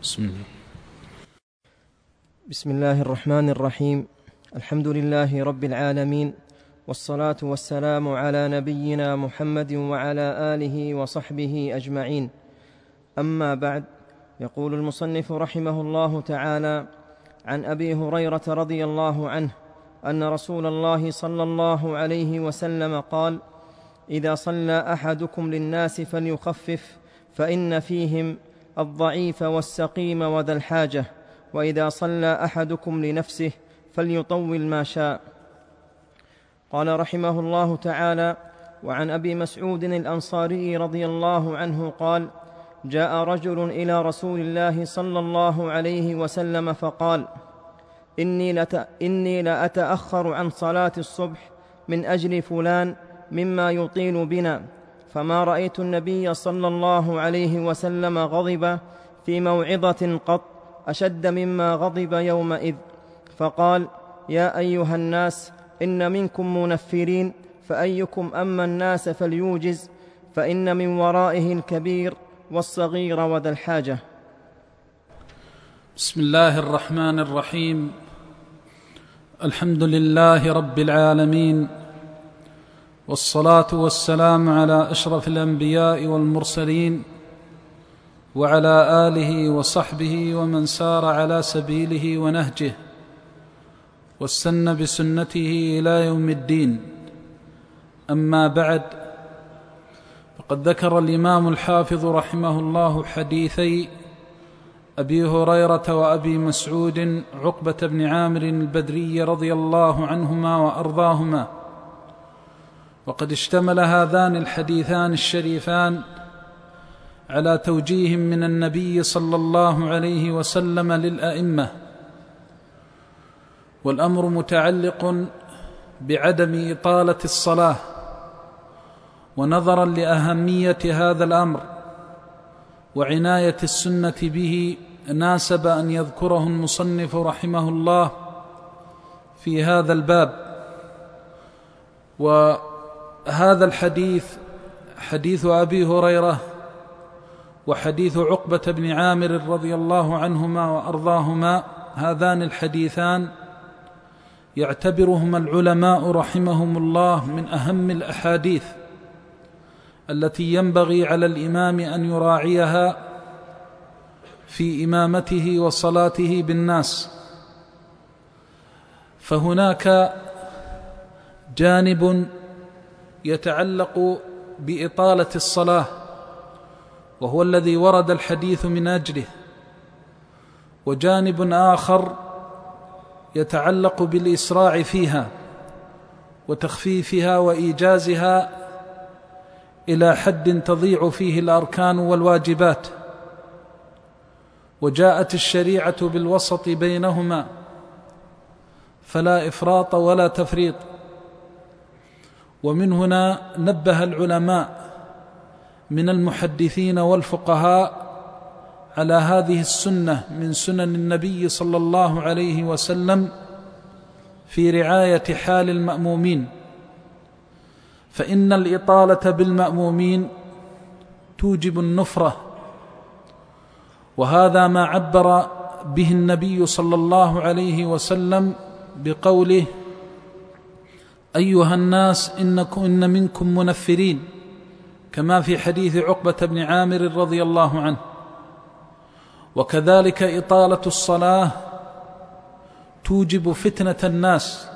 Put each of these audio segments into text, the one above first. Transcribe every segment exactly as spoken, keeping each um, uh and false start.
بسم الله. بسم الله الرحمن الرحيم. الحمد لله رب العالمين، والصلاة والسلام على نبينا محمد وعلى آله وصحبه أجمعين. أما بعد، يقول المصنف رحمه الله تعالى: عن أبي هريرة رضي الله عنه أن رسول الله صلى الله عليه وسلم قال: إذا صلى أحدكم للناس فليخفف، فإن فيهم الضعيف والسقيم وذا الحاجة، وإذا صلى أحدكم لنفسه فليطول ما شاء. قال رحمه الله تعالى: وعن أبي مسعود الأنصاري رضي الله عنه قال: جاء رجل إلى رسول الله صلى الله عليه وسلم فقال: إني, لت... إني لأتأخر عن صلاة الصبح من أجل فلان مما يطيل بنا، فما رأيت النبي صلى الله عليه وسلم غضب في موعظة قط أشد مما غضب يومئذ، فقال: يا أيها الناس، إن منكم منفرين، فأيكم أما الناس فليوجز، فإن من ورائه الكبير والصغير وذا الحاجة. بسم الله الرحمن الرحيم. الحمد لله رب العالمين، والصلاة والسلام على أشرف الأنبياء والمرسلين، وعلى آله وصحبه ومن سار على سبيله ونهجه واستنى بسنته إلى يوم الدين. أما بعد، فقد ذكر الإمام الحافظ رحمه الله حديثي أبي هريرة وأبي مسعود عقبة بن عامر البدري رضي الله عنهما وأرضاهما، وقد اشتمل هذان الحديثان الشريفان على توجيه من النبي صلى الله عليه وسلم للأئمة، والأمر متعلق بعدم إطالة الصلاة. ونظرا لأهمية هذا الأمر وعناية السنة به، ناسب أن يذكره المصنف رحمه الله في هذا الباب. وهذا الحديث حديث أبي هريرة وحديث عقبة بن عامر رضي الله عنهما وأرضاهما، هذان الحديثان يعتبرهما العلماء رحمهم الله من أهم الأحاديث التي ينبغي على الإمام أن يراعيها في إمامته وصلاته بالناس. فهناك جانب يتعلق بإطالة الصلاة، وهو الذي ورد الحديث من أجله، وجانب آخر يتعلق بالإسراع فيها وتخفيفها وإيجازها إلى حد تضيع فيه الأركان والواجبات. وجاءت الشريعة بالوسط بينهما، فلا إفراط ولا تفريط. ومن هنا نبه العلماء من المحدثين والفقهاء على هذه السنة من سنن النبي صلى الله عليه وسلم في رعاية حال المأمومين، فإن الإطالة بالمأمومين توجب النفرة، وهذا ما عبر به النبي صلى الله عليه وسلم بقوله: أيها الناس، إنكم إن منكم منفرين، كما في حديث عقبة بن عامر رضي الله عنه. وكذلك إطالة الصلاة توجب فتنة الناس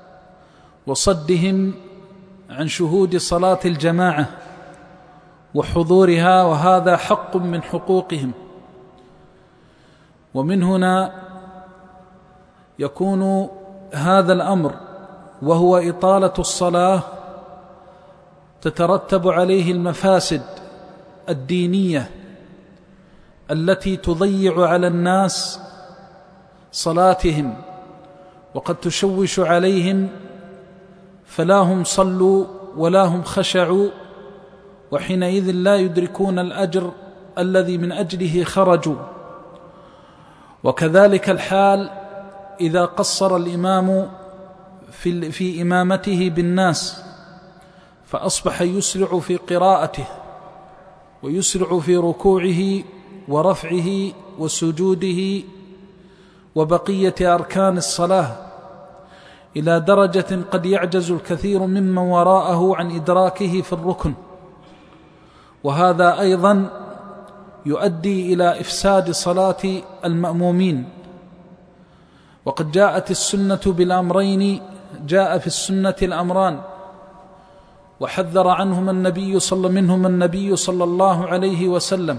وصدهم عن شهود صلاة الجماعة وحضورها، وهذا حق من حقوقهم. ومن هنا يكون هذا الأمر، وهو إطالة الصلاة، تترتب عليه المفاسد الدينية التي تضيع على الناس صلاتهم، وقد تشوش عليهم، فلا هم صلوا ولا هم خشعوا، وحينئذ لا يدركون الأجر الذي من أجله خرجوا. وكذلك الحال إذا قصر الإمام في, في إمامته بالناس، فأصبح يسرع في قراءته ويسرع في ركوعه ورفعه وسجوده وبقية أركان الصلاة، إلى درجة قد يعجز الكثير ممن وراءه عن إدراكه في الركن، وهذا أيضا يؤدي إلى إفساد صلاة المأمومين. وقد جاءت السنة بالأمرين، جاء في السنة الأمران وحذر عنهما النبي صلى منهما النبي صلى الله عليه وسلم.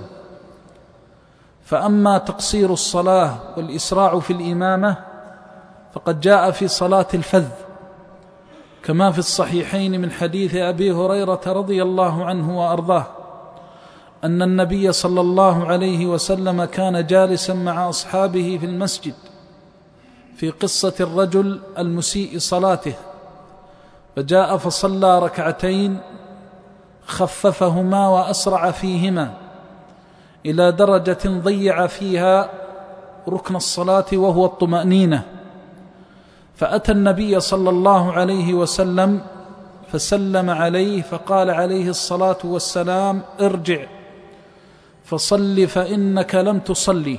فأما تقصير الصلاة والإسراع في الإمامة فقد جاء في صلاة الفذ، كما في الصحيحين من حديث أبي هريرة رضي الله عنه وأرضاه أن النبي صلى الله عليه وسلم كان جالسا مع أصحابه في المسجد في قصة الرجل المسيء صلاته، فجاء فصلى ركعتين خففهما وأسرع فيهما إلى درجة ضيع فيها ركن الصلاة وهو الطمأنينة. فأتى النبي صلى الله عليه وسلم فسلم عليه فقال عليه الصلاة والسلام: ارجع فصل فإنك لم تصلي.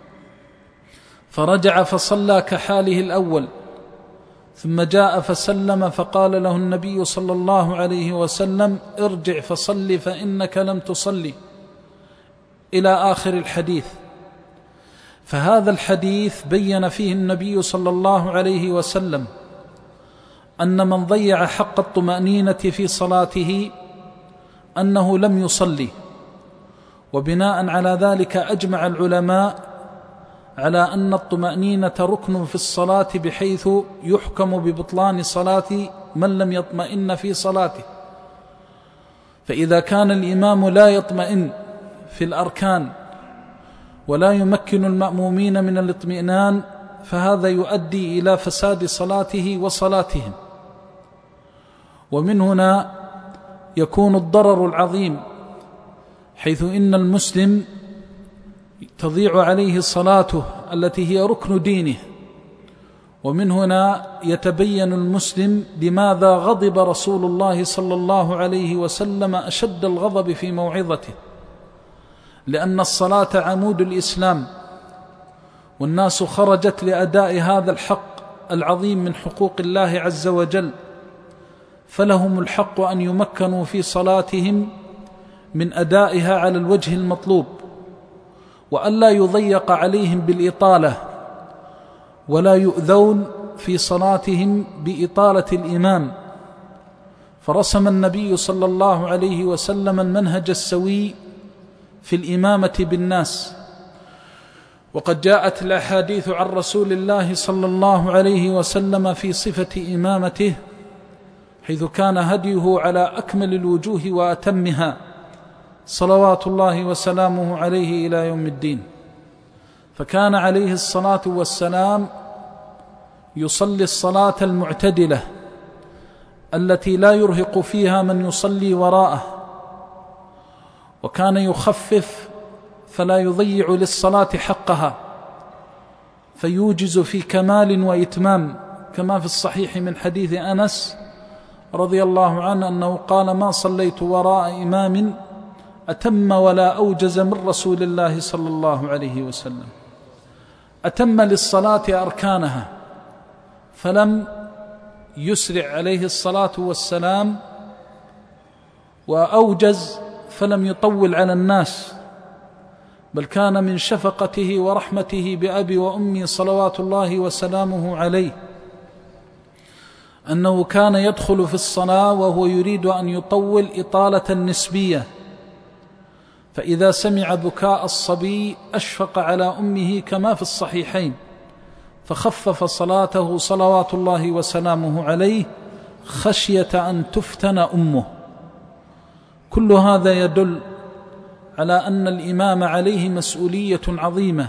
فرجع فصلى كحاله الأول، ثم جاء فسلم فقال له النبي صلى الله عليه وسلم: ارجع فصل فإنك لم تصلي، إلى آخر الحديث. فهذا الحديث بين فيه النبي صلى الله عليه وسلم أن من ضيع حق الطمأنينة في صلاته أنه لم يصلي، وبناء على ذلك أجمع العلماء على أن الطمأنينة ركن في الصلاة، بحيث يحكم ببطلان صلاة من لم يطمئن في صلاته. فإذا كان الإمام لا يطمئن في الأركان ولا يمكن المأمومين من الاطمئنان، فهذا يؤدي إلى فساد صلاته وصلاتهم. ومن هنا يكون الضرر العظيم، حيث إن المسلم تضيع عليه صلاته التي هي ركن دينه. ومن هنا يتبين المسلم لماذا غضب رسول الله صلى الله عليه وسلم أشد الغضب في موعظته، لأن الصلاة عمود الإسلام، والناس خرجت لأداء هذا الحق العظيم من حقوق الله عز وجل، فلهم الحق أن يمكنوا في صلاتهم من أدائها على الوجه المطلوب، وألا يضيق عليهم بالإطالة، ولا يؤذون في صلاتهم بإطالة الإمام. فرسم النبي صلى الله عليه وسلم المنهج السوي في الإمامة بالناس. وقد جاءت الأحاديث عن رسول الله صلى الله عليه وسلم في صفة إمامته، حيث كان هديه على أكمل الوجوه وأتمها صلوات الله وسلامه عليه إلى يوم الدين. فكان عليه الصلاة والسلام يصلي الصلاة المعتدلة التي لا يرهق فيها من يصلي وراءه، وكان يخفف فلا يضيع للصلاة حقها، فيوجز في كمال وإتمام، كما في الصحيح من حديث أنس رضي الله عنه أنه قال: ما صليت وراء إمام أتم ولا أوجز من رسول الله صلى الله عليه وسلم. أتم للصلاة أركانها، فلم يسرع عليه الصلاة والسلام، وأوجز فلم يطول على الناس، بل كان من شفقته ورحمته بأبي وأمي صلوات الله وسلامه عليه أنه كان يدخل في الصلاة وهو يريد أن يطول إطالة نسبية، فإذا سمع بكاء الصبي أشفق على أمه كما في الصحيحين، فخفف صلاته صلوات الله وسلامه عليه خشية أن تفتن أمه. كل هذا يدل على أن الإمام عليه مسؤولية عظيمة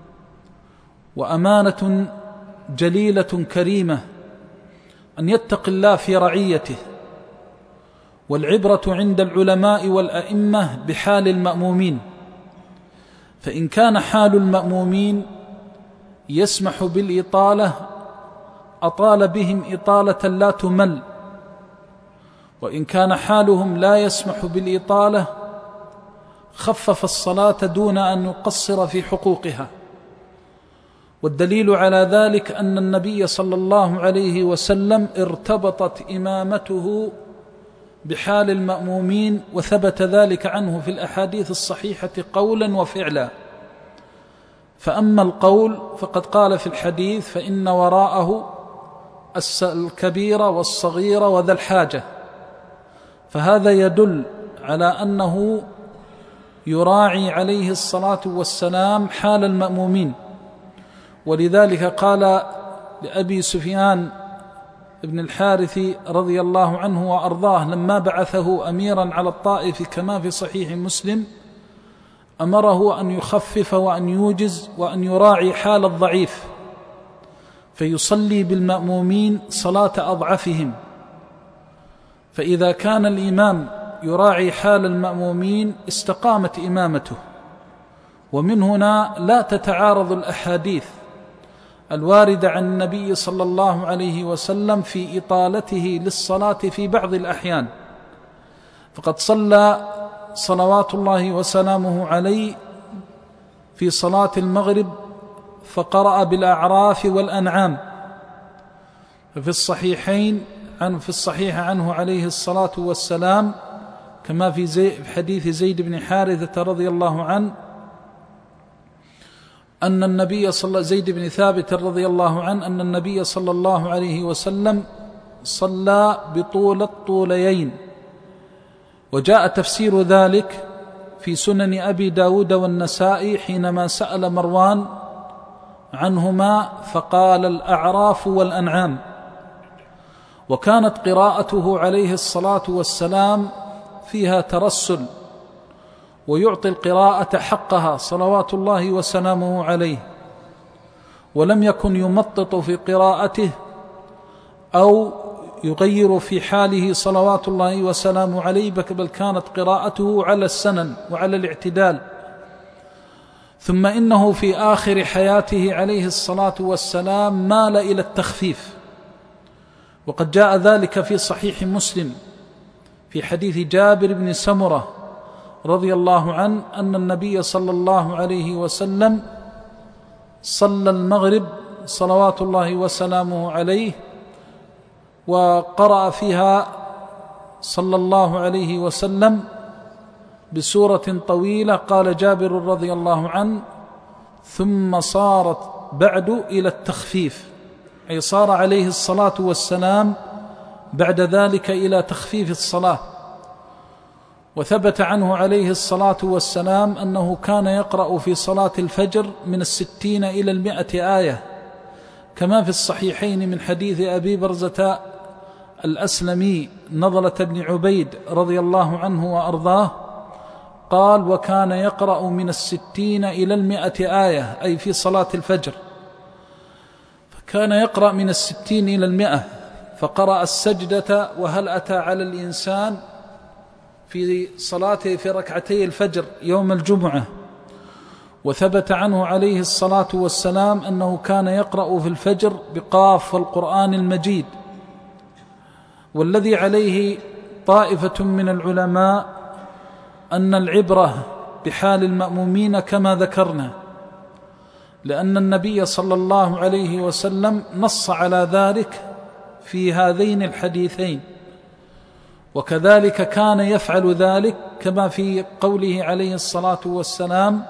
وأمانة جليلة كريمة، أن يتقي الله في رعيته. والعبرة عند العلماء والأئمة بحال المأمومين، فإن كان حال المأمومين يسمح بالإطالة أطال بهم إطالة لا تمل، وإن كان حالهم لا يسمح بالإطالة خفف الصلاة دون أن يقصر في حقوقها. والدليل على ذلك أن النبي صلى الله عليه وسلم ارتبطت إمامته بحال المأمومين، وثبت ذلك عنه في الأحاديث الصحيحة قولا وفعلا. فأما القول فقد قال في الحديث: فإن وراءه الكبير والصغير وذا الحاجة. فهذا يدل على أنه يراعي عليه الصلاة والسلام حال المأمومين. ولذلك قال لأبي سفيان ابن الحارث رضي الله عنه وأرضاه لما بعثه أميرا على الطائف كما في صحيح مسلم: أمره أن يخفف وأن يوجز وأن يراعي حال الضعيف، فيصلي بالمأمومين صلاة أضعفهم. فإذا كان الإمام يراعي حال المأمومين استقامت إمامته. ومن هنا لا تتعارض الأحاديث الواردة عن النبي صلى الله عليه وسلم في إطالته للصلاة في بعض الأحيان. فقد صلى صلوات الله وسلامه عليه في صلاة المغرب فقرأ بالأعراف والأنعام. ففي الصحيحين عنه في الصحيح عنه عليه الصلاة والسلام كما في, زي في حديث زيد بن حارثة رضي الله عنه أن النبي صلى زيد بن ثابت رضي الله عنه أن النبي صلى الله عليه وسلم صلى بطول الطوليين. وجاء تفسير ذلك في سنن أبي داود والنسائي حينما سأل مروان عنهما فقال: الأعراف والأنعام. وكانت قراءته عليه الصلاة والسلام فيها ترسل، ويعطي القراءة حقها صلوات الله وسلامه عليه، ولم يكن يمطط في قراءته أو يغير في حاله صلوات الله وسلامه عليه، بل كانت قراءته على السنن وعلى الاعتدال. ثم إنه في آخر حياته عليه الصلاة والسلام مال إلى التخفيف، وقد جاء ذلك في صحيح مسلم في حديث جابر بن سمرة رضي الله عنه أن النبي صلى الله عليه وسلم صلى المغرب صلوات الله وسلامه عليه وقرأ فيها صلى الله عليه وسلم بسورة طويلة. قال جابر رضي الله عنه: ثم صارت بعد إلى التخفيف، أي صار عليه الصلاة والسلام بعد ذلك إلى تخفيف الصلاة. وثبت عنه عليه الصلاة والسلام أنه كان يقرأ في صلاة الفجر من الستين إلى المئة آية، كما في الصحيحين من حديث أبي برزة الأسلمي نضلة بن عبيد رضي الله عنه وأرضاه قال: وكان يقرأ من الستين إلى المئة آية، أي في صلاة الفجر. فكان يقرأ من الستين إلى المئة، فقرأ السجدة وهل أتى على الإنسان في صلاته في ركعتي الفجر يوم الجمعة. وثبت عنه عليه الصلاة والسلام أنه كان يقرأ في الفجر بقاف والقرآن المجيد. والذي عليه طائفة من العلماء أن العبرة بحال المأمومين كما ذكرنا، لأن النبي صلى الله عليه وسلم نص على ذلك في هذين الحديثين، وكذلك كان يفعل ذلك كما في قوله عليه الصلاة والسلام: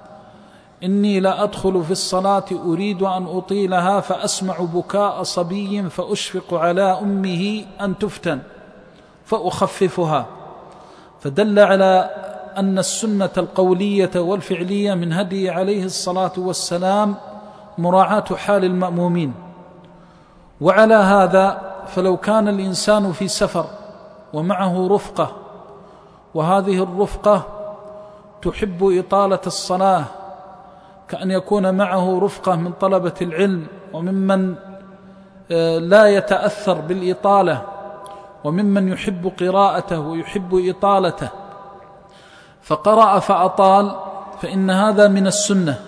إني لا أدخل في الصلاة أريد أن أطيلها فأسمع بكاء صبي فأشفق على أمه أن تفتن فأخففها. فدل على أن السنة القولية والفعلية من هدي عليه الصلاة والسلام مراعاة حال المأمومين. وعلى هذا فلو كان الإنسان في سفر ومعه رفقة، وهذه الرفقة تحب إطالة الصلاة، كأن يكون معه رفقة من طلبة العلم وممن لا يتأثر بالإطالة وممن يحب قراءته ويحب إطالته، فقرأ فأطال، فإن هذا من السنة.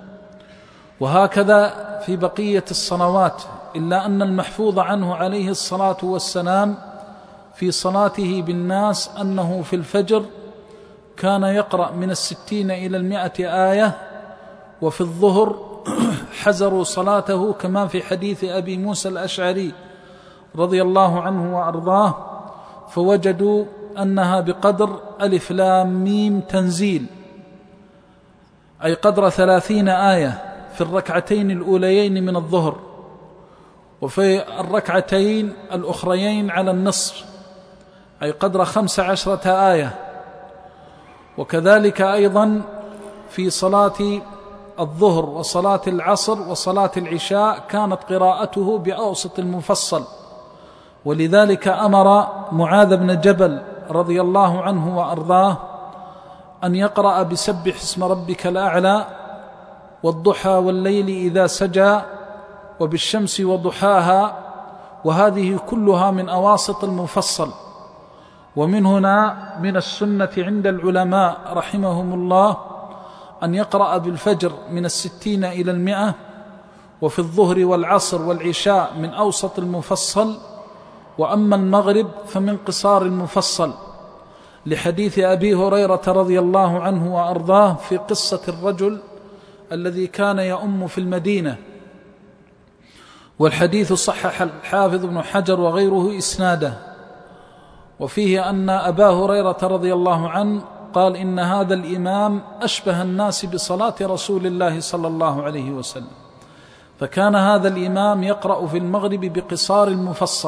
وهكذا في بقية الصلوات، إلا أن المحفوظ عنه عليه الصلاة والسلام في صلاته بالناس أنه في الفجر كان يقرأ من الستين إلى المئة آية، وفي الظهر حزروا صلاته كما في حديث أبي موسى الأشعري رضي الله عنه وأرضاه، فوجدوا أنها بقدر ألف لام ميم تنزيل، أي قدر ثلاثين آية في الركعتين الأوليين من الظهر، وفي الركعتين الأخريين على النصف أي قدر خمس عشرة آية. وكذلك أيضا في صلاة الظهر وصلاة العصر وصلاة العشاء كانت قراءته بأوسط المفصل، ولذلك أمر معاذ بن جبل رضي الله عنه وأرضاه أن يقرأ بسبح اسم ربك الأعلى والضحى والليل إذا سجى وبالشمس وضحاها، وهذه كلها من أواسط المفصل. ومن هنا من السنة عند العلماء رحمهم الله أن يقرأ بالفجر من الستين إلى المئة، وفي الظهر والعصر والعشاء من أوسط المفصل، وأما المغرب فمن قصار المفصل، لحديث أبي هريرة رضي الله عنه وأرضاه في قصة الرجل الذي كان يؤم في المدينة، والحديث صحح الحافظ ابن حجر وغيره إسناده، وفيه أن أبا هريرة رضي الله عنه قال إن هذا الإمام أشبه الناس بصلاة رسول الله صلى الله عليه وسلم، فكان هذا الإمام يقرأ في المغرب بقصار المفصل.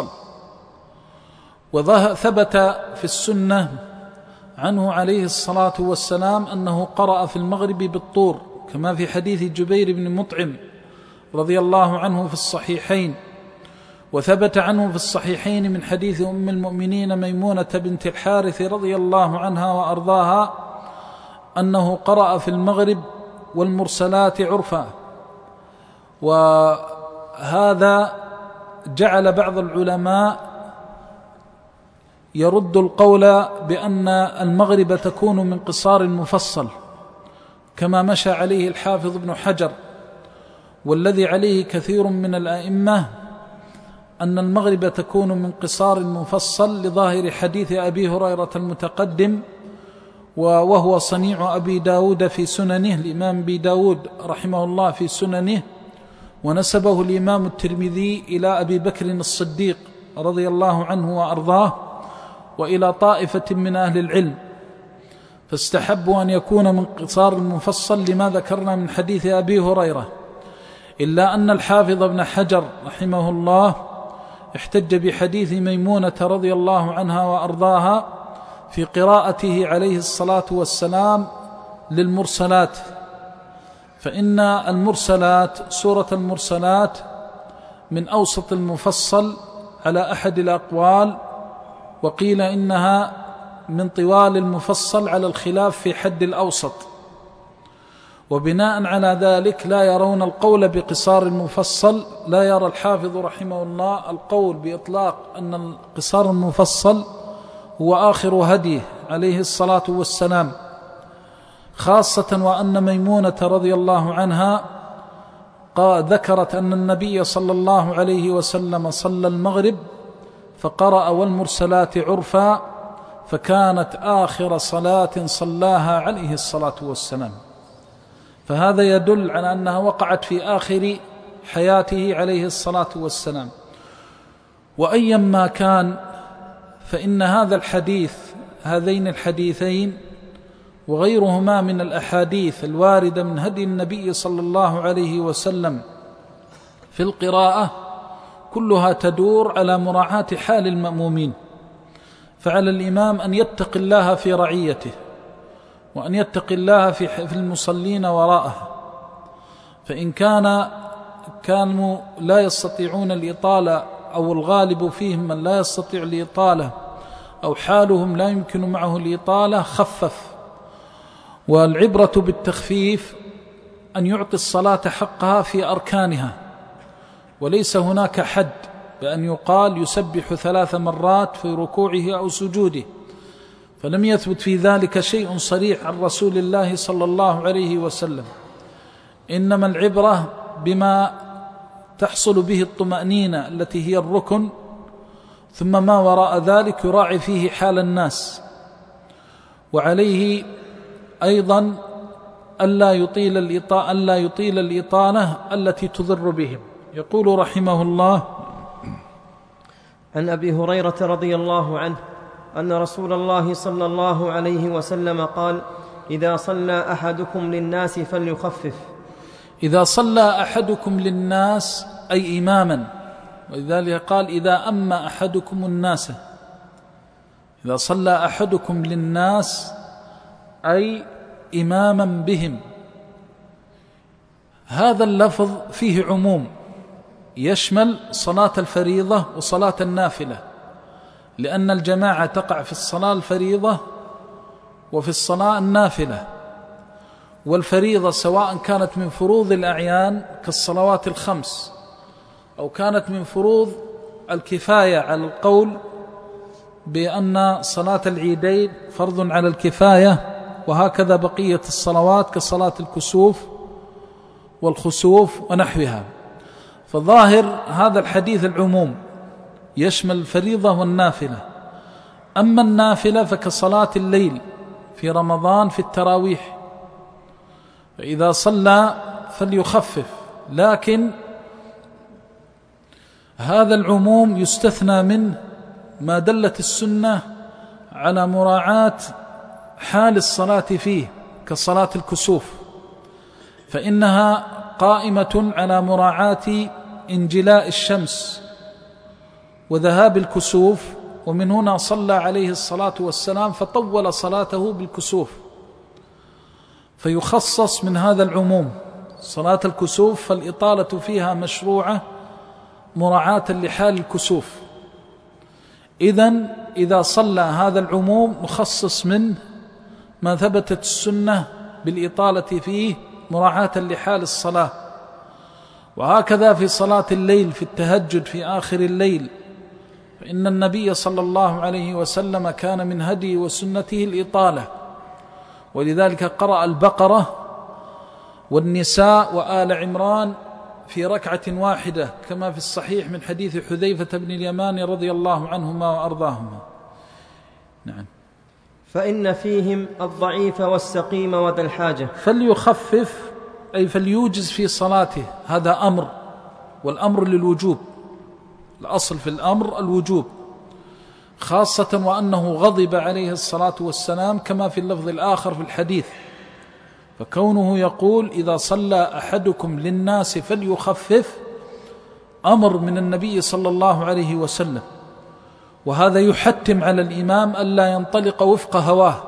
وثبت في السنة عنه عليه الصلاة والسلام أنه قرأ في المغرب بالطور، كما في حديث جبير بن مطعم رضي الله عنه في الصحيحين. وثبت عنه في الصحيحين من حديث أم المؤمنين ميمونة بنت الحارث رضي الله عنها وأرضاها أنه قرأ في المغرب والمرسلات عرفا. وهذا جعل بعض العلماء يرد القول بأن المغرب تكون من قصار المفصل، كما مشى عليه الحافظ ابن حجر، والذي عليه كثير من الأئمة أن المغرب تكون من قصار المفصل لظاهر حديث أبي هريرة المتقدم، وهو صنيع أبي داود في سننه، الإمام أبي داود رحمه الله في سننه، ونسبه الإمام الترمذي إلى أبي بكر الصديق رضي الله عنه وأرضاه وإلى طائفة من أهل العلم، فاستحبوا أن يكون من قصار المفصل لما ذكرنا من حديث أبي هريرة. إلا أن الحافظ ابن حجر رحمه الله احتج بحديث ميمونة رضي الله عنها وأرضاها في قراءته عليه الصلاة والسلام للمرسلات، فإن المرسلات سورة المرسلات من أوسط المفصل على أحد الأقوال، وقيل إنها من طوال المفصل على الخلاف في حد الأوسط. وبناء على ذلك لا يرون القول بقصار المفصل، لا يرى الحافظ رحمه الله القول بإطلاق أن قصار المفصل هو آخر هديه عليه الصلاة والسلام، خاصة وأن ميمونة رضي الله عنها ذكرت أن النبي صلى الله عليه وسلم صلى المغرب فقرأ والمرسلات عرفا، فكانت آخر صلاة صلاها عليه الصلاة والسلام، فهذا يدل على أنها وقعت في آخر حياته عليه الصلاة والسلام. وأيما كان فإن هذا الحديث، هذين الحديثين وغيرهما من الأحاديث الواردة من هدي النبي صلى الله عليه وسلم في القراءة كلها تدور على مراعاة حال المأمومين، فعلى الإمام أن يتقي الله في رعيته، وأن يتقي الله في المصلين وراءه، فإن كان كانوا لا يستطيعون الإطالة أو الغالب فيهم من لا يستطيع الإطالة أو حالهم لا يمكن معه الإطالة خفف. والعبرة بالتخفيف أن يعطي الصلاة حقها في أركانها، وليس هناك حد بأن يقال يسبح ثلاث مرات في ركوعه أو سجوده، فلم يثبت في ذلك شيء صريح عن رسول الله صلى الله عليه وسلم. إنما العبرة بما تحصل به الطمأنينة التي هي الركن، ثم ما وراء ذلك يراعي فيه حال الناس. وعليه أيضا ألا يطيل الإطالة, ألا يطيل الإطالة التي تضر بهم. يقول رحمه الله: عن أبي هريرة رضي الله عنه أن رسول الله صلى الله عليه وسلم قال: إذا صلى أحدكم للناس فليخفف. إذا صلى أحدكم للناس أي إماما، ولذلك قال: إذا أما أحدكم الناس. إذا صلى أحدكم للناس أي إماما بهم. هذا اللفظ فيه عموم يشمل صلاة الفريضة وصلاة النافلة، لأن الجماعة تقع في الصلاة الفريضة وفي الصلاة النافلة. والفريضة سواء كانت من فروض الأعيان كالصلوات الخمس، أو كانت من فروض الكفاية على القول بأن صلاة العيدين فرض على الكفاية، وهكذا بقية الصلوات كصلاة الكسوف والخسوف ونحوها. فظاهر هذا الحديث العموم يشمل الفريضة والنافلة. أما النافلة فكصلاة الليل في رمضان في التراويح، فإذا صلى فليخفف. لكن هذا العموم يستثنى منه ما دلت السنة على مراعاة حال الصلاة فيه كصلاة الكسوف، فإنها قائمة على مراعاة انجلاء الشمس وذهاب الكسوف، ومن هنا صلى عليه الصلاة والسلام فطول صلاته بالكسوف، فيخصص من هذا العموم. صلاة الكسوف فالإطالة فيها مشروعة مراعاة لحال الكسوف. إذن إذا صلى هذا العموم مخصص منه ما ثبتت السنة بالإطالة فيه مراعاة لحال الصلاة. وهكذا في صلاة الليل في التهجد في آخر الليل، فإن النبي صلى الله عليه وسلم كان من هدي وسنته الإطالة، ولذلك قرأ البقرة والنساء وآل عمران في ركعة واحدة، كما في الصحيح من حديث حذيفة بن اليمان رضي الله عنهما وأرضاهما. نعم. فإن فيهم الضعيف والسقيم وذا الحاجة. فليخفف أي فليوجز في صلاته، هذا أمر، والأمر للوجوب، الأصل في الأمر الوجوب، خاصة وأنه غضب عليه الصلاة والسلام كما في اللفظ الآخر في الحديث. فكونه يقول إذا صلى أحدكم للناس فليخفف أمر من النبي صلى الله عليه وسلم، وهذا يحتم على الإمام ألا ينطلق وفق هواه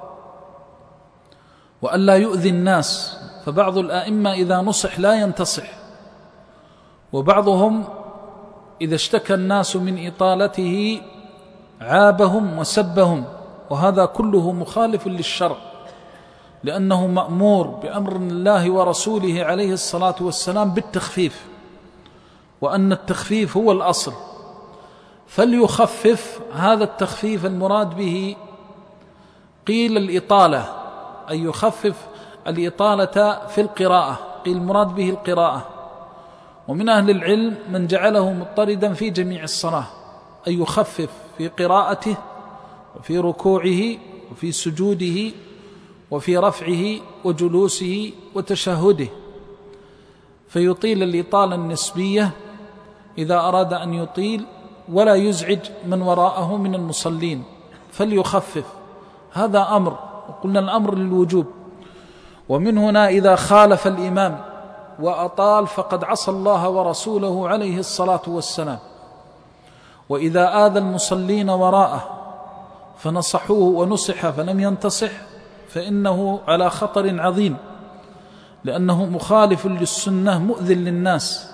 وألا يؤذي الناس. فبعض الآئمة إذا نصح لا ينتصح، وبعضهم إذا اشتكى الناس من إطالته عابهم وسبهم، وهذا كله مخالف للشرع، لأنه مأمور بأمر الله ورسوله عليه الصلاة والسلام بالتخفيف، وأن التخفيف هو الأصل. فليخفف، هذا التخفيف المراد به قيل الإطالة، أي يخفف الإطالة في القراءة، قيل المراد به القراءة. ومن أهل العلم من جعله مضطردا في جميع الصلاة، أي يخفف في قراءته وفي ركوعه وفي سجوده وفي رفعه وجلوسه وتشهده، فيطيل الإطالة النسبية إذا أراد أن يطيل ولا يزعج من وراءه من المصلين. فليخفف، هذا أمر، وقلنا الأمر للوجوب. ومن هنا إذا خالف الإمام وأطال فقد عصى الله ورسوله عليه الصلاة والسلام. وإذا آذى المصلين وراءه فنصحوه ونصح فلم ينتصح فإنه على خطر عظيم، لأنه مخالف للسنة مؤذن للناس.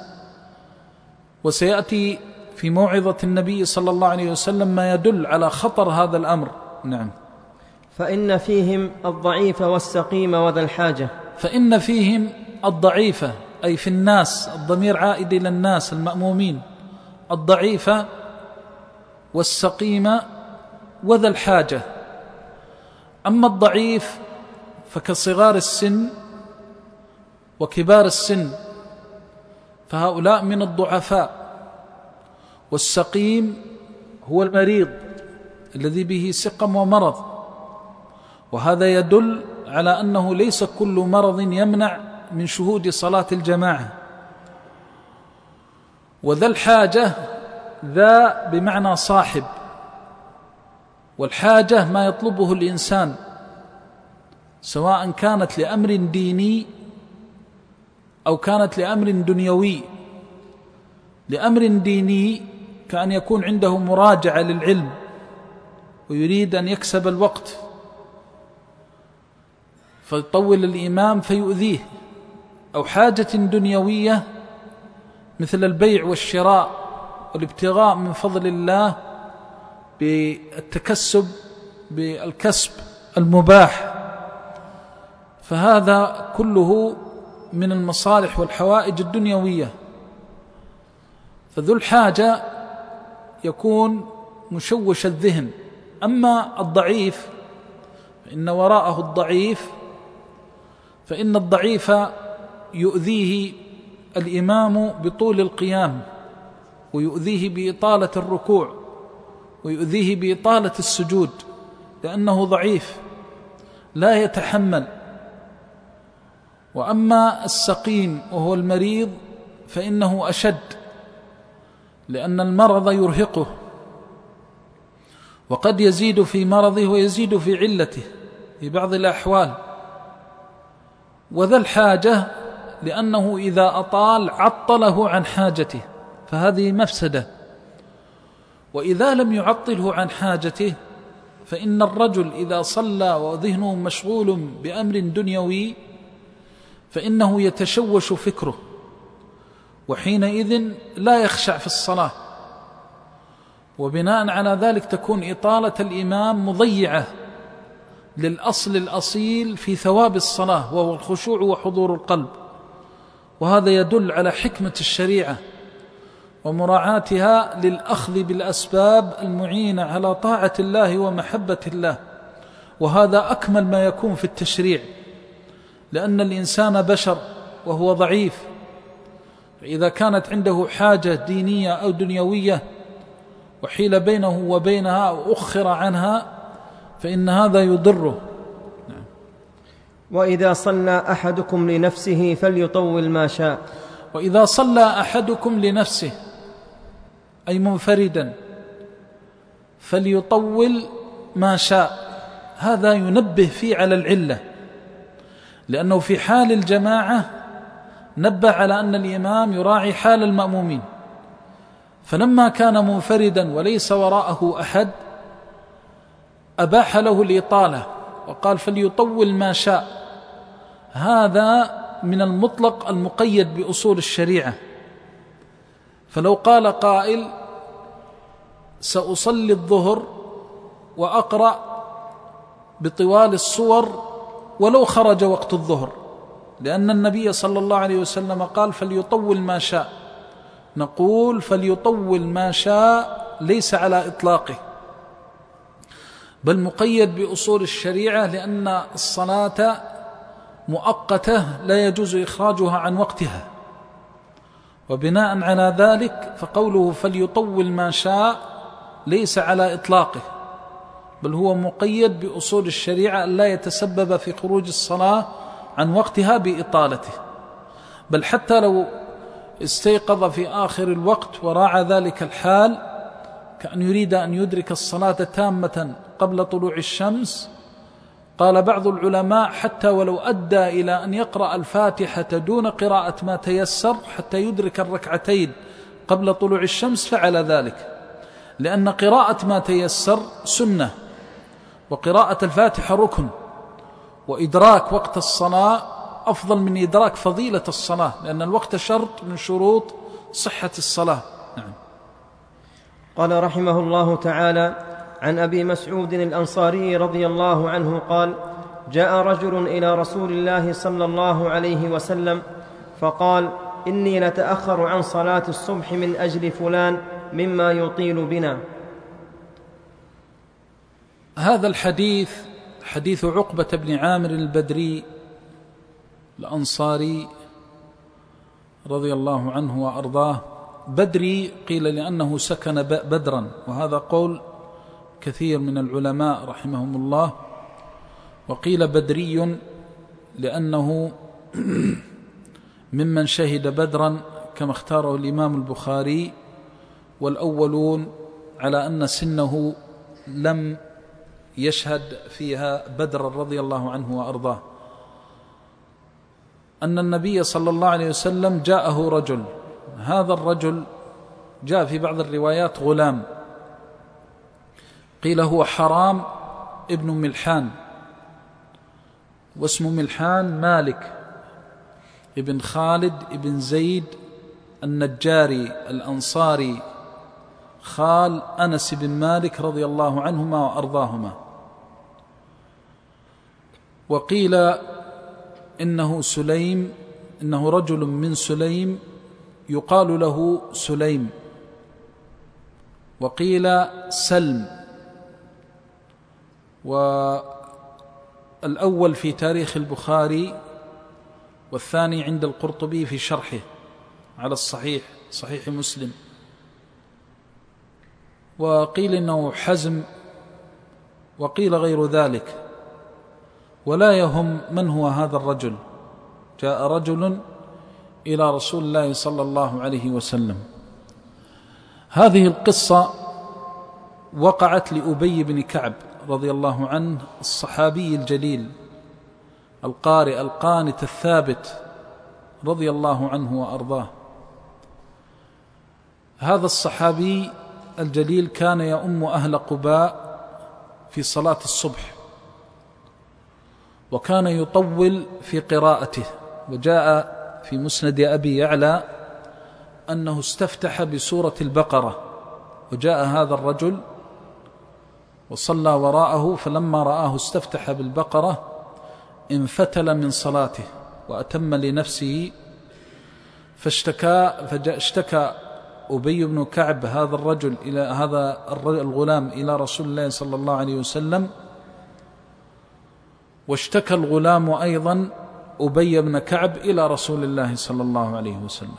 وسيأتي في موعظة النبي صلى الله عليه وسلم ما يدل على خطر هذا الأمر. نعم. فإن فيهم الضعيف والسقيم وذا الحاجة. فإن فيهم الضعيفة أي في الناس، الضمير عائد إلى الناس المأمومين، الضعيفة والسقيم وذا الحاجة. أما الضعيف فكصغار السن وكبار السن، فهؤلاء من الضعفاء. والسقيم هو المريض الذي به سقم ومرض، وهذا يدل على أنه ليس كل مرض يمنع من شهود صلاة الجماعة. وذا الحاجة ذا بمعنى صاحب، والحاجة ما يطلبه الإنسان سواء كانت لأمر ديني أو كانت لأمر دنيوي. لأمر ديني كأن يكون عنده مراجعة للعلم ويريد أن يكسب الوقت فيطول الإمام فيؤذيه، أو حاجة دنيوية مثل البيع والشراء والابتغاء من فضل الله بالتكسب بالكسب المباح، فهذا كله من المصالح والحوائج الدنيوية. فذو الحاجة يكون مشوش الذهن. أما الضعيف فإن وراءه الضعيف، فإن الضعيف يؤذيه الإمام بطول القيام، ويؤذيه بإطالة الركوع، ويؤذيه بإطالة السجود، لأنه ضعيف لا يتحمل. وأما السقيم وهو المريض فإنه أشد، لأن المرض يرهقه، وقد يزيد في مرضه ويزيد في علته في بعض الأحوال. وذا الحاجة لأنه إذا أطال عطله عن حاجته، فهذه مفسدة. وإذا لم يعطله عن حاجته فإن الرجل إذا صلى وذهنه مشغول بأمر دنيوي فإنه يتشوش فكره، وحينئذ لا يخشع في الصلاة. وبناء على ذلك تكون إطالة الإمام مضيعة للأصل الأصيل في ثواب الصلاة، وهو الخشوع وحضور القلب. وهذا يدل على حكمة الشريعة ومراعاتها للأخذ بالأسباب المعينة على طاعة الله ومحبة الله. وهذا أكمل ما يكون في التشريع، لأن الإنسان بشر وهو ضعيف، فإذا كانت عنده حاجة دينية أو دنيوية وحيل بينه وبينها أو أخر عنها فإن هذا يضره. نعم. وإذا صلى أحدكم لنفسه فليطول ما شاء. وإذا صلى أحدكم لنفسه أي منفردا فليطول ما شاء. هذا ينبه فيه على العلة، لأنه في حال الجماعة نبه على أن الإمام يراعي حال المأمومين، فلما كان منفردا وليس وراءه أحد أباح له الإطالة وقال فليطول ما شاء. هذا من المطلق المقيد بأصول الشريعة. فلو قال قائل سأصلي الظهر وأقرأ بطوال الصور ولو خرج وقت الظهر، لأن النبي صلى الله عليه وسلم قال فليطول ما شاء، نقول فليطول ما شاء ليس على إطلاقه، بل مقيد بأصول الشريعة، لأن الصلاة مؤقتة لا يجوز إخراجها عن وقتها. وبناء على ذلك فقوله فليطول ما شاء ليس على إطلاقه، بل هو مقيد بأصول الشريعة أن لا يتسبب في خروج الصلاة عن وقتها بإطالته. بل حتى لو استيقظ في آخر الوقت وراعى ذلك الحال كأن يريد أن يدرك الصلاة تامة قبل طلوع الشمس، قال بعض العلماء حتى ولو أدى إلى أن يقرأ الفاتحة دون قراءة ما تيسر حتى يدرك الركعتين قبل طلوع الشمس فعل ذلك، لأن قراءة ما تيسر سنة، وقراءة الفاتحة ركن، وإدراك وقت الصلاة أفضل من إدراك فضيلة الصلاة، لأن الوقت شرط من شروط صحة الصلاة. نعم. قال رحمه الله تعالى: عن أبي مسعود الأنصاري رضي الله عنه قال: جاء رجل إلى رسول الله صلى الله عليه وسلم فقال: إني لتأخر عن صلاة الصبح من أجل فلان مما يطيل بنا. هذا الحديث حديث عقبة بن عامر البدري الأنصاري رضي الله عنه وأرضاه. بدري قيل لأنه سكن بدرا، وهذا قول كثير من العلماء رحمهم الله، وقيل بدري لأنه ممن شهد بدرا كما اختاره الإمام البخاري، والأولون على أن سنه لم يشهد فيها بدر رضي الله عنه وأرضاه. أن النبي صلى الله عليه وسلم جاءه رجل، هذا الرجل جاء في بعض الروايات غلام، قيل هو حرام ابن ملحان، واسم ملحان مالك ابن خالد ابن زيد النجاري الأنصاري خال أنس بن مالك رضي الله عنهما وأرضاهما. وقيل إنه سليم، إنه رجل من سليم يقال له سليم، وقيل سلم. والأول في تاريخ البخاري، والثاني عند القرطبي في شرحه على الصحيح صحيح مسلم. وقيل إنه حزم، وقيل غير ذلك، ولا يهم من هو هذا الرجل. جاء رجل إلى رسول الله صلى الله عليه وسلم. هذه القصة وقعت لأبي بن كعب رضي الله عنه، الصحابي الجليل القارئ القانت الثابت رضي الله عنه وأرضاه. هذا الصحابي الجليل كان يؤم أهل قباء في صلاة الصبح، وكان يطول في قراءته. وجاء في مسند أبي يعلى أنه استفتح بسورة البقرة، وجاء هذا الرجل وصلى وراءه، فلما رآه استفتح بالبقرة انفتل من صلاته وأتم لنفسه، فاشتكى فاشتكى أبي بن كعب هذا الرجل إلى هذا الغلام إلى رسول الله صلى الله عليه وسلم، واشتكى الغلام أيضا أبي بن كعب إلى رسول الله صلى الله عليه وسلم.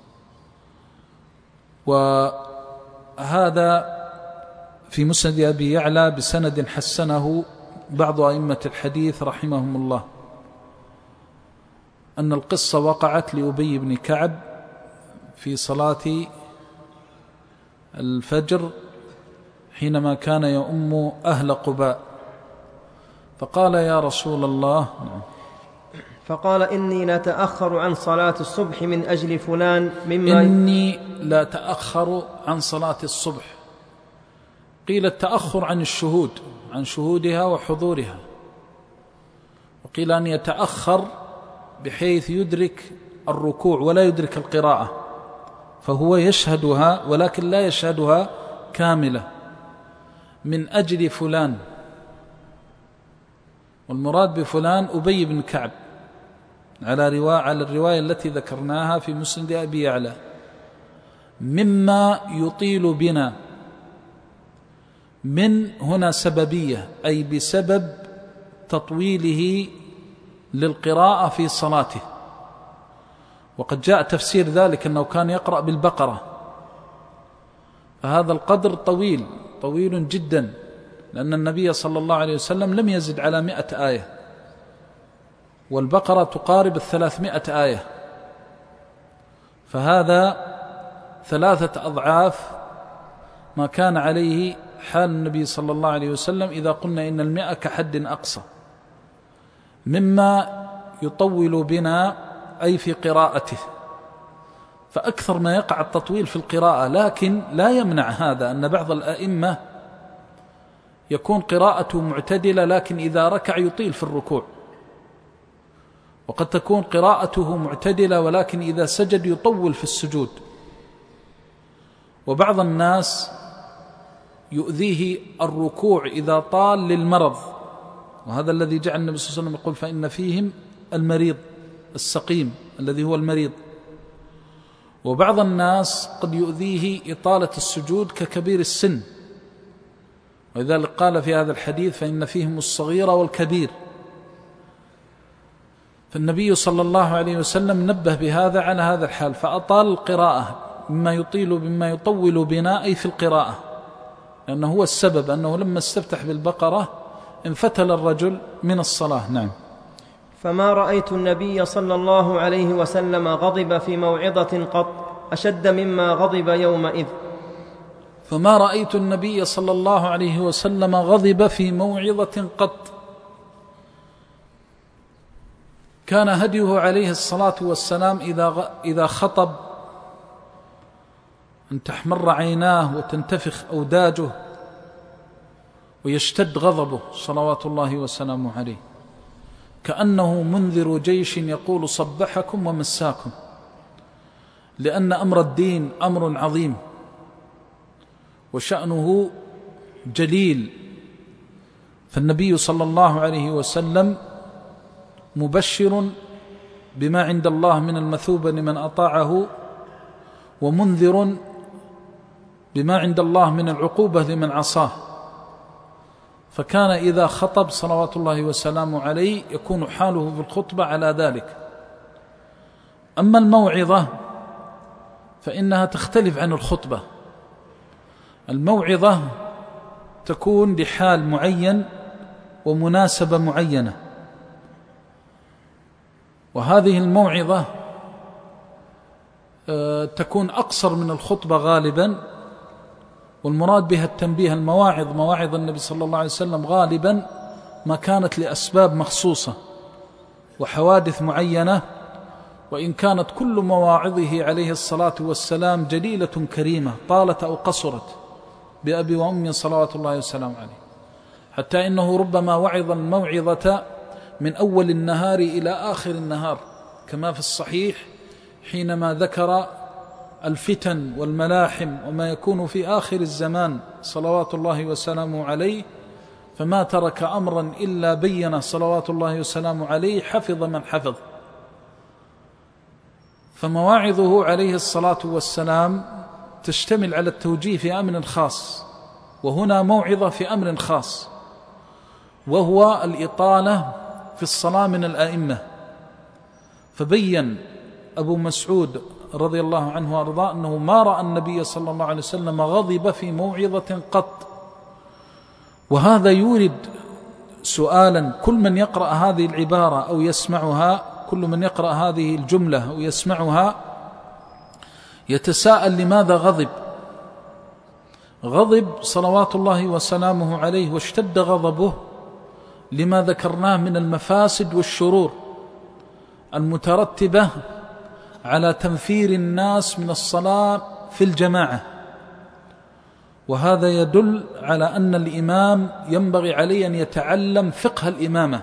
وهذا في مسند أبي يعلى بسند حسنه بعض أئمة الحديث رحمهم الله، أن القصة وقعت لأبي بن كعب في صلاة الفجر حينما كان يؤم أهل قباء، فقال يا رسول الله، فقال إني لا تأخر عن صلاة الصبح من أجل فلان مما إني لا تأخر عن صلاة الصبح. قيل التأخر عن الشهود، عن شهودها وحضورها، وقيل أن يتأخر بحيث يدرك الركوع ولا يدرك القراءة، فهو يشهدها ولكن لا يشهدها كاملة من أجل فلان. والمراد بفلان أبي بن كعب على رواية على الرواية التي ذكرناها في مسند أبي يعلى، مما يطيل بنا. من هنا سببية، أي بسبب تطويله للقراءة في صلاته. وقد جاء تفسير ذلك أنه كان يقرأ بالبقرة، فهذا القدر طويل طويل جدا، لأن النبي صلى الله عليه وسلم لم يزد على مئة آية، والبقرة تقارب الثلاثمائة آية، فهذا ثلاثة أضعاف ما كان عليه حال النبي صلى الله عليه وسلم إذا قلنا إن المئة كحد أقصى، مما يطول بنا أي في قراءته. فأكثر ما يقع التطويل في القراءة، لكن لا يمنع هذا أن بعض الأئمة يكون قراءته معتدلة، لكن إذا ركع يطيل في الركوع، وقد تكون قراءته معتدلة ولكن إذا سجد يطول في السجود. وبعض الناس يؤذيه الركوع إذا طال للمرض، وهذا الذي جعل النبي صلى الله عليه وسلم يقول فإن فيهم المريض السقيم الذي هو المريض. وبعض الناس قد يؤذيه إطالة السجود ككبير السن، ولذلك قال في هذا الحديث فإن فيهم الصغير والكبير. فالنبي صلى الله عليه وسلم نبه بهذا على هذا الحال، فأطال القراءة مما يطيل بما يطول بنا أي في القراءة، لأنه هو السبب أنه لما استفتح بالبقرة انفتل الرجل من الصلاة. نعم. فما رأيت النبي صلى الله عليه وسلم غضب في موعظة قط أشد مما غضب يومئذ. فما رأيت النبي صلى الله عليه وسلم غضب في موعظة قط. كان هديه عليه الصلاة والسلام إذا إذا خطب أن تحمر عيناه وتنتفخ أوداجه ويشتد غضبه صلوات الله وسلامه عليه، كأنه منذر جيش يقول صبحكم ومساكم، لأن أمر الدين أمر عظيم وشأنه جليل. فالنبي صلى الله عليه وسلم مبشر بما عند الله من المثوبة لمن أطاعه، ومنذر بما عند الله من العقوبة لمن عصاه. فكان إذا خطب صلوات الله وسلامه عليه يكون حاله في الخطبة على ذلك. أما الموعظة فإنها تختلف عن الخطبة. الموعظة تكون لحال معين ومناسبة معينة، وهذه الموعظة تكون أقصر من الخطبة غالبا، والمراد بها التنبيه. المواعظ مواعظ النبي صلى الله عليه وسلم غالبا ما كانت لأسباب مخصوصة وحوادث معينة، وإن كانت كل مواعظه عليه الصلاة والسلام جليلة كريمة طالت أو قصرت بأبي وأمي صلوات الله والسلام عليه، حتى إنه ربما وعظ الموعظة من أول النهار إلى آخر النهار، كما في الصحيح حينما ذكر الفتن والملاحم وما يكون في آخر الزمان صلوات الله وسلامه عليه، فما ترك أمرا إلا بين صلوات الله وسلامه عليه حفظ من حفظ. فمواعظه عليه الصلاة والسلام تشتمل على التوجيه في أمر خاص، وهنا موعظة في أمر خاص، وهو الإطالة في الصلاة من الأئمة. فبين أبو مسعود رضي الله عنه وأرضاه أنه ما رأى النبي صلى الله عليه وسلم غضب في موعظة قط. وهذا يورد سؤالا، كل من يقرأ هذه العبارة أو يسمعها، كل من يقرأ هذه الجملة أو يسمعها يتساءل لماذا غضب؟ غضب صلوات الله وسلامه عليه واشتد غضبه لما ذكرناه من المفاسد والشرور المترتبة على تنفير الناس من الصلاة في الجماعة. وهذا يدل على أن الإمام ينبغي عليه أن يتعلم فقه الإمامة،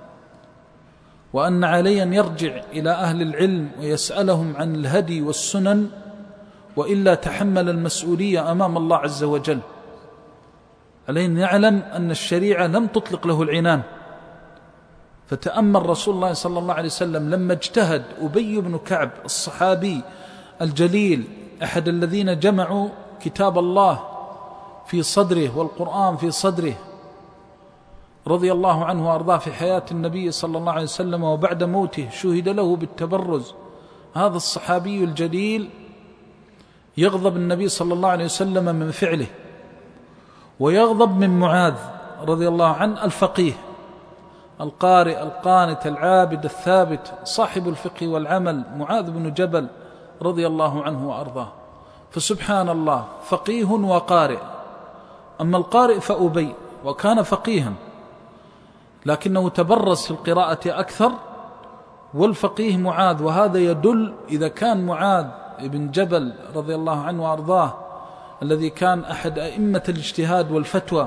وأن عليه أن يرجع إلى أهل العلم ويسألهم عن الهدي والسنن، وإلا تحمل المسؤولية أمام الله عز وجل. عليه أن يعلم أن الشريعة لم تطلق له العنان. فتأمل رسول الله صلى الله عليه وسلم لما اجتهد أبي بن كعب الصحابي الجليل، أحد الذين جمعوا كتاب الله في صدره والقرآن في صدره رضي الله عنه وأرضاه في حياة النبي صلى الله عليه وسلم، وبعد موته شهد له بالتبرز. هذا الصحابي الجليل يغضب النبي صلى الله عليه وسلم من فعله، ويغضب من معاذ رضي الله عنه الفقيه القارئ القانت العابد الثابت صاحب الفقه والعمل، معاذ بن جبل رضي الله عنه وأرضاه. فسبحان الله، فقيه وقارئ. أما القارئ فأبي وكان فقيها لكنه تبرز في القراءة أكثر، والفقيه معاذ. وهذا يدل إذا كان معاذ بن جبل رضي الله عنه وأرضاه الذي كان أحد أئمة الاجتهاد والفتوى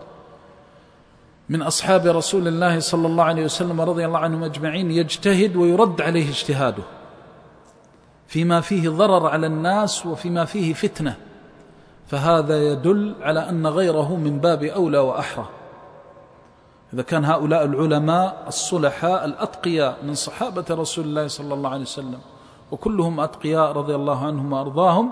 من أصحاب رسول الله صلى الله عليه وسلم رضي الله عنهم أجمعين، يجتهد ويرد عليه اجتهاده فيما فيه ضرر على الناس وفيما فيه فتنة، فهذا يدل على أن غيره من باب أولى وأحرى. إذا كان هؤلاء العلماء الصلحاء الأتقياء من صحابة رسول الله صلى الله عليه وسلم، وكلهم أتقياء رضي الله عنهم وأرضاهم،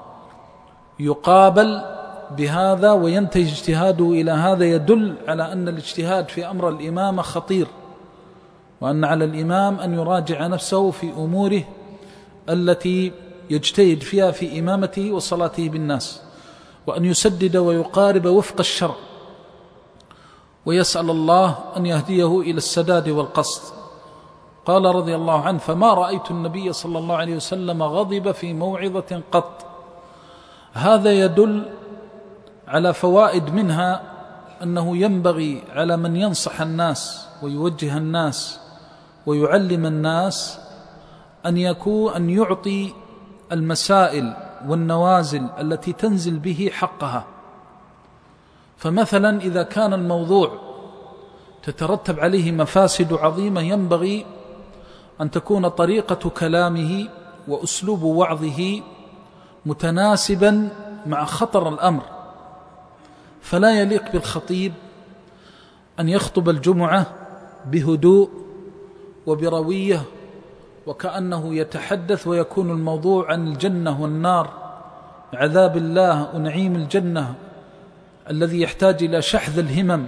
يقابل بهذا وينتهي اجتهاده إلى هذا، يدل على أن الاجتهاد في أمر الإمامة خطير، وأن على الإمام أن يراجع نفسه في أموره التي يجتهد فيها في إمامته وصلاته بالناس، وأن يسدد ويقارب وفق الشرع. ويسأل الله أن يهديه إلى السداد والقصد. قال رضي الله عنه: فما رأيت النبي صلى الله عليه وسلم غضب في موعظة قط. هذا يدل على فوائد، منها أنه ينبغي على من ينصح الناس ويوجه الناس ويعلم الناس أن يكون أن يعطي المسائل والنوازل التي تنزل به حقها. فمثلا إذا كان الموضوع تترتب عليه مفاسد عظيمة، ينبغي أن تكون طريقة كلامه وأسلوب وعظه متناسبا مع خطر الأمر، فلا يليق بالخطيب أن يخطب الجمعة بهدوء وبروية وكأنه يتحدث ويكون الموضوع عن الجنة والنار، عذاب الله ونعيم الجنة الذي يحتاج إلى شحذ الهمم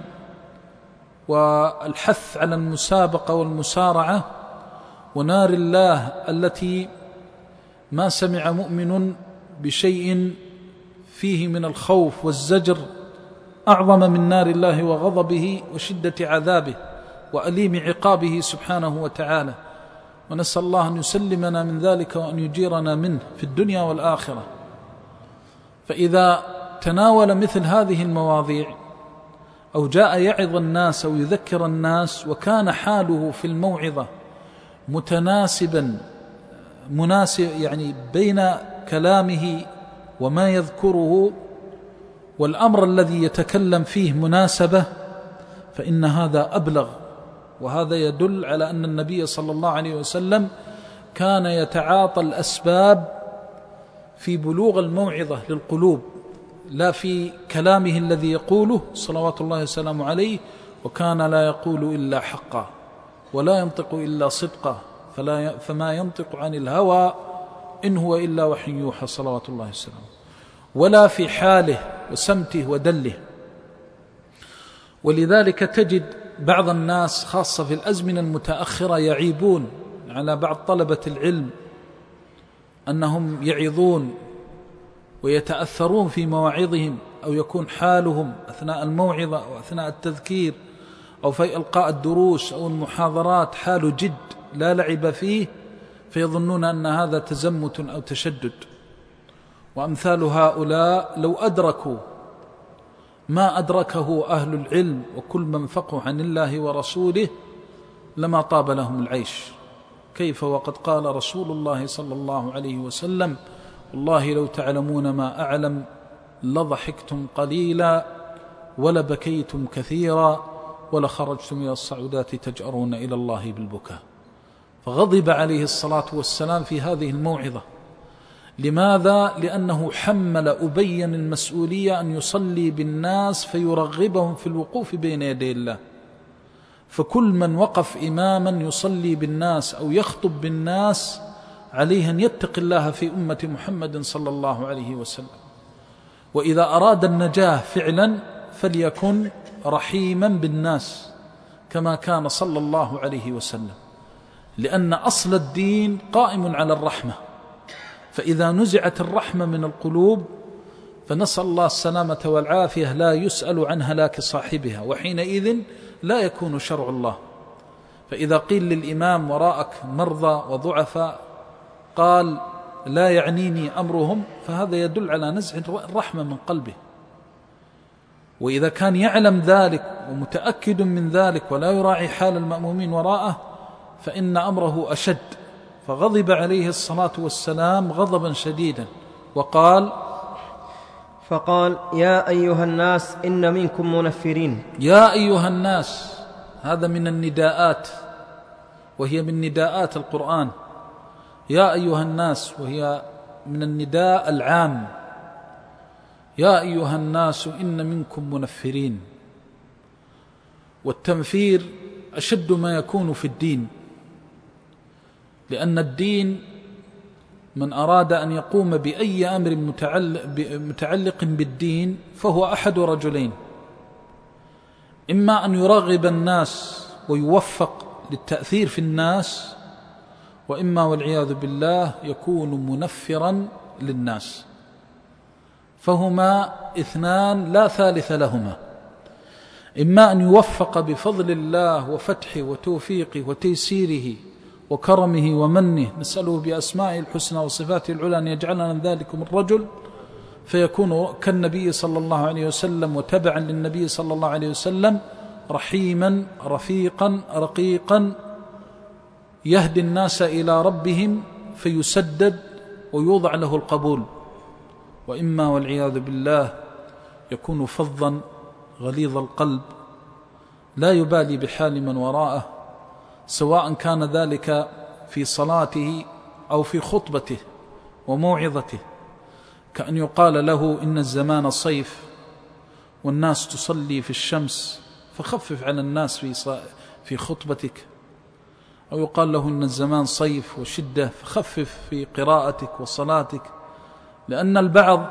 والحث على المسابقة والمسارعة، ونار الله التي ما سمع مؤمن بشيء فيه من الخوف والزجر أعظم من نار الله وغضبه وشدة عذابه وأليم عقابه سبحانه وتعالى. ونسأل الله أن يسلمنا من ذلك وأن يجيرنا منه في الدنيا والآخرة. فإذا تناول مثل هذه المواضيع أو جاء يعظ الناس أو يذكر الناس وكان حاله في الموعظة متناسبا مناسب، يعني بين كلامه وما يذكره والأمر الذي يتكلم فيه مناسبة، فإن هذا أبلغ. وهذا يدل على أن النبي صلى الله عليه وسلم كان يتعاطى الأسباب في بلوغ الموعظة للقلوب، لا في كلامه الذي يقوله صلوات الله وسلامه عليه، وكان لا يقول إلا حقا ولا ينطق إلا صدقا، فلا فما ينطق عن الهوى إن هو إلا وحي يوحى صلوات الله وسلامه، ولا في حاله وسمته ودله. ولذلك تجد بعض الناس خاصة في الأزمنة المتأخرة يعيبون على بعض طلبة العلم أنهم يعظون ويتأثرون في مواعظهم، أو يكون حالهم أثناء الموعظة أو أثناء التذكير أو في إلقاء الدروس أو المحاضرات حال جد لا لعب فيه، فيظنون أن هذا تزمت أو تشدد. وأمثال هؤلاء لو أدركوا ما أدركه أهل العلم وكل من فقه عن الله ورسوله لما طاب لهم العيش. كيف وقد قال رسول الله صلى الله عليه وسلم: والله لو تعلمون ما أعلم لضحكتم قليلا ولبكيتم كثيرا ولخرجتم إلى الصعودات تجأرون إلى الله بالبكاء. فغضب عليه الصلاة والسلام في هذه الموعظة. لماذا؟ لأنه حمل أبي المسؤولية أن يصلي بالناس فيرغبهم في الوقوف بين يدي الله. فكل من وقف إماما يصلي بالناس أو يخطب بالناس عليه أن يتقي الله في أمة محمد صلى الله عليه وسلم، وإذا أراد النجاة فعلا فليكن رحيما بالناس كما كان صلى الله عليه وسلم، لأن أصل الدين قائم على الرحمة. فإذا نزعت الرحمة من القلوب فنسأل الله السلامة والعافية لا يسأل عن هلاك صاحبها، وحينئذ لا يكون شرع الله. فإذا قيل للإمام وراءك مرضى وضعفاء قال لا يعنيني أمرهم، فهذا يدل على نزع الرحمة من قلبه. وإذا كان يعلم ذلك ومتأكد من ذلك ولا يراعي حال المأمومين وراءه فإن أمره أشد. فغضب عليه الصلاة والسلام غضبا شديدا وقال فقال: يا أيها الناس إن منكم منفرين. يا أيها الناس، هذا من النداءات وهي من نداءات القرآن. يا أيها الناس وهي من النداء العام. يا أيها الناس إن منكم منفرين. والتنفير أشد ما يكون في الدين، لأن الدين من أراد أن يقوم بأي أمر متعلق بالدين فهو أحد رجلين: إما أن يرغب الناس ويوفق للتأثير في الناس، وإما والعياذ بالله يكون منفرا للناس. فهما اثنان لا ثالث لهما. إما أن يوفق بفضل الله وفتحه وتوفيقه وتيسيره وكرمه ومنه، نسأله بأسمائه الحسنى وصفاته العلى أن يجعلنا من ذلكم الرجل، فيكون كالنبي صلى الله عليه وسلم وتبعا للنبي صلى الله عليه وسلم، رحيما رفيقا رقيقا، يهدي الناس إلى ربهم فيسدد ويوضع له القبول. وإما والعياذ بالله يكون فظا غليظ القلب لا يبالي بحال من وراءه، سواء كان ذلك في صلاته أو في خطبته وموعظته، كأن يقال له إن الزمان صيف والناس تصلي في الشمس فخفف على الناس في في خطبتك، أو يقال له إن الزمان صيف وشدة فخفف في قراءتك وصلاتك، لأن البعض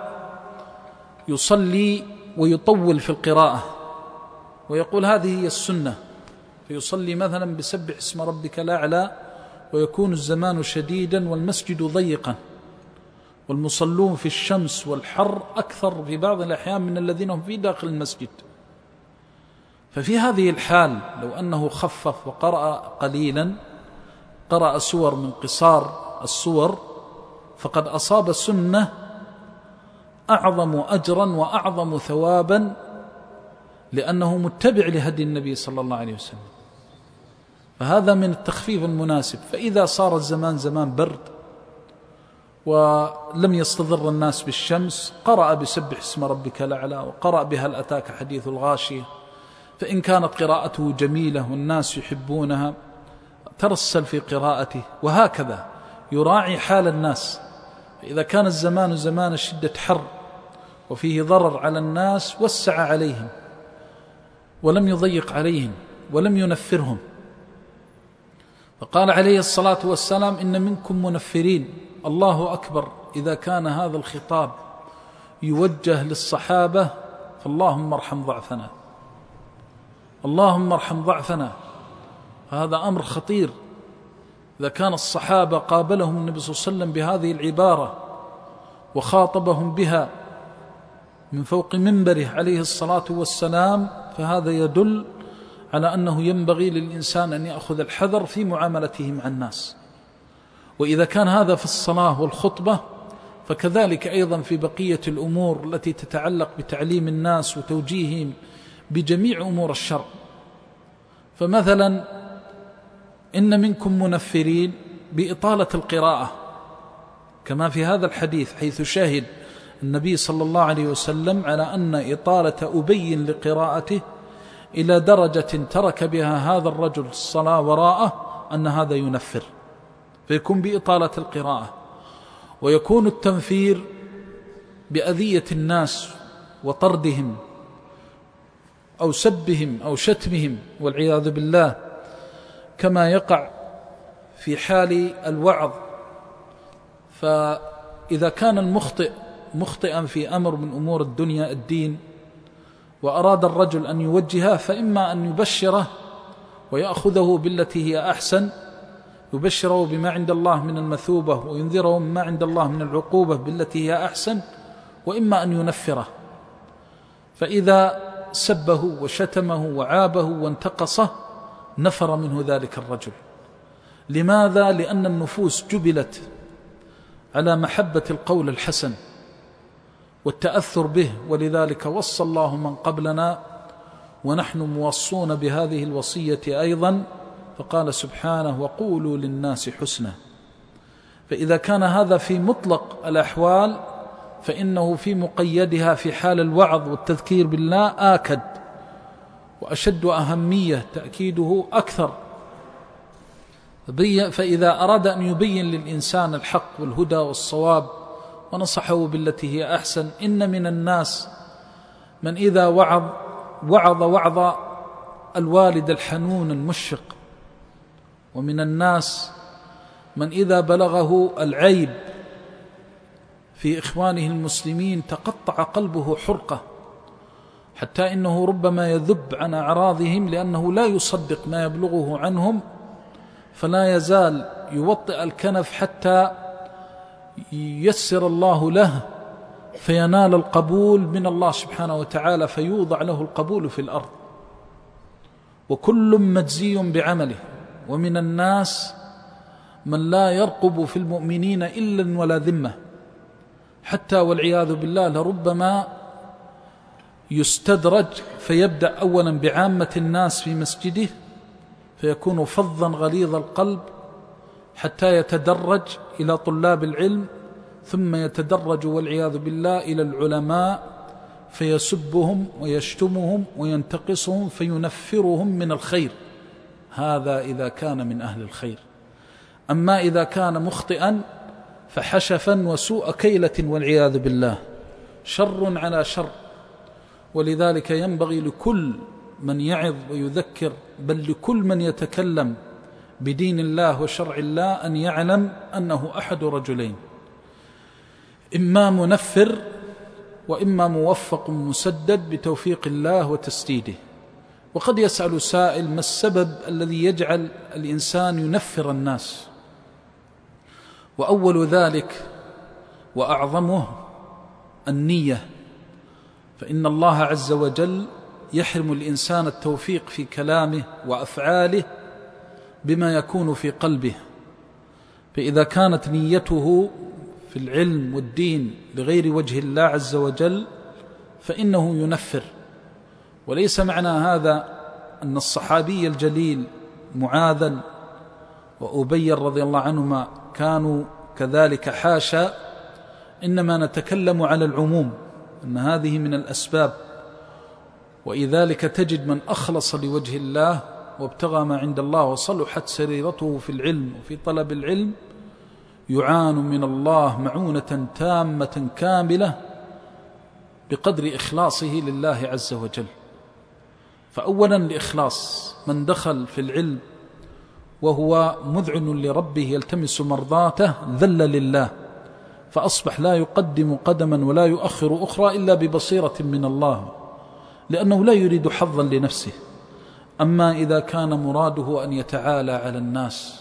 يصلي ويطول في القراءة ويقول هذه هي السنة، فيصلي مثلا بسبح اسم ربك الأعلى ويكون الزمان شديدا والمسجد ضيقا والمصلون في الشمس والحر أكثر في بعض الأحيان من الذين هم في داخل المسجد. ففي هذه الحال لو أنه خفف وقرأ قليلا، قرأ سور من قصار السور، فقد أصاب سنة أعظم أجرا وأعظم ثوابا، لأنه متبع لهدي النبي صلى الله عليه وسلم. فهذا من التخفيف المناسب. فإذا صار الزمان زمان برد ولم يستضر الناس بالشمس، قرأ بسبح اسم ربك الأعلى وقرأ بهل أتاك حديث الغاشية، فإن كانت قراءته جميلة والناس يحبونها ترسل في قراءته، وهكذا يراعي حال الناس. إذا كان الزمان زمان شدة حر وفيه ضرر على الناس وسع عليهم ولم يضيق عليهم ولم ينفرهم. فقال عليه الصلاة والسلام إن منكم منفرين. الله أكبر، إذا كان هذا الخطاب يوجه للصحابة فاللهم ارحم ضعفنا، اللهم ارحم ضعفنا. هذا أمر خطير. إذا كان الصحابة قابلهم النبي صلى الله عليه وسلم بهذه العبارة وخاطبهم بها من فوق منبره عليه الصلاة والسلام، فهذا يدل على أنه ينبغي للإنسان أن يأخذ الحذر في معاملته مع الناس. وإذا كان هذا في الصلاة والخطبة، فكذلك أيضا في بقية الأمور التي تتعلق بتعليم الناس وتوجيههم بجميع أمور الشرع. فمثلا إن منكم منفرين بإطالة القراءة، كما في هذا الحديث حيث شاهد النبي صلى الله عليه وسلم على أن إطالة أبي لقراءته إلى درجة ترك بها هذا الرجل الصلاة وراءه أن هذا ينفر، فيكون بإطالة القراءة. ويكون التنفير بأذية الناس وطردهم أو سبهم أو شتمهم والعياذ بالله، كما يقع في حال الوعظ. فإذا كان المخطئ مخطئا في أمر من أمور الدنيا الدين وأراد الرجل أن يوجهه، فإما أن يبشره ويأخذه بالتي هي أحسن، يبشره بما عند الله من المثوبة وينذره بما عند الله من العقوبة بالتي هي أحسن، وإما أن ينفره. فإذا سبه وشتمه وعابه وانتقصه نفر منه ذلك الرجل. لماذا؟ لأن النفوس جبلت على محبة القول الحسن والتأثر به، ولذلك وصى الله من قبلنا ونحن موصون بهذه الوصية أيضا، فقال سبحانه وقولوا للناس حسنا. فإذا كان هذا في مطلق الأحوال، فإنه في مقيدها في حال الوعظ والتذكير بالله آكد وأشد أهمية، تأكيده أكثر. فإذا أراد أن يبين للإنسان الحق والهدى والصواب ونصحه بالتي هي أحسن، إن من الناس من إذا وعظ وعظ وعظ الوالد الحنون المشفق، ومن الناس من إذا بلغه العيب في إخوانه المسلمين تقطع قلبه حرقة، حتى إنه ربما يذب عن أعراضهم لأنه لا يصدق ما يبلغه عنهم، فلا يزال يوطئ الكنف حتى ييسر الله له فينال القبول من الله سبحانه وتعالى، فيوضع له القبول في الأرض. وكل مجزي بعمله. ومن الناس من لا يرقب في المؤمنين إلا ولا ذمة، حتى والعياذ بالله لربما يستدرج فيبدأ أولا بعامة الناس في مسجده فيكون فظا غليظ القلب، حتى يتدرج إلى طلاب العلم، ثم يتدرج والعياذ بالله إلى العلماء فيسبهم ويشتمهم وينتقصهم فينفرهم من الخير. هذا إذا كان من أهل الخير. أما إذا كان مخطئا فحشفا وسوء كيلة والعياذ بالله، شر على شر. ولذلك ينبغي لكل من يعظ ويذكر، بل لكل من يتكلم بدين الله وشرع الله، أن يعلم أنه أحد رجلين: إما منفر وإما موفق مسدد بتوفيق الله وتسديده. وقد يسأل سائل: ما السبب الذي يجعل الإنسان ينفر الناس؟ وأول ذلك وأعظمه النية، فإن الله عز وجل يحرم الإنسان التوفيق في كلامه وأفعاله بما يكون في قلبه. فإذا كانت نيته في العلم والدين لغير وجه الله عز وجل فإنه ينفر. وليس معنى هذا أن الصحابي الجليل معاذا وأبي رضي الله عنهما كانوا كذلك، حاشا، إنما نتكلم على العموم، أن هذه من الأسباب. ولذلك تجد من أخلص لوجه الله وابتغى ما عند الله وصلحت سريرته في العلم وفي طلب العلم يعان من الله معونة تامة كاملة بقدر إخلاصه لله عز وجل. فأولا الإخلاص، من دخل في العلم وهو مذعن لربه يلتمس مرضاته ذل لله، فأصبح لا يقدم قدما ولا يؤخر أخرى إلا ببصيرة من الله، لأنه لا يريد حظا لنفسه. أما إذا كان مراده أن يتعالى على الناس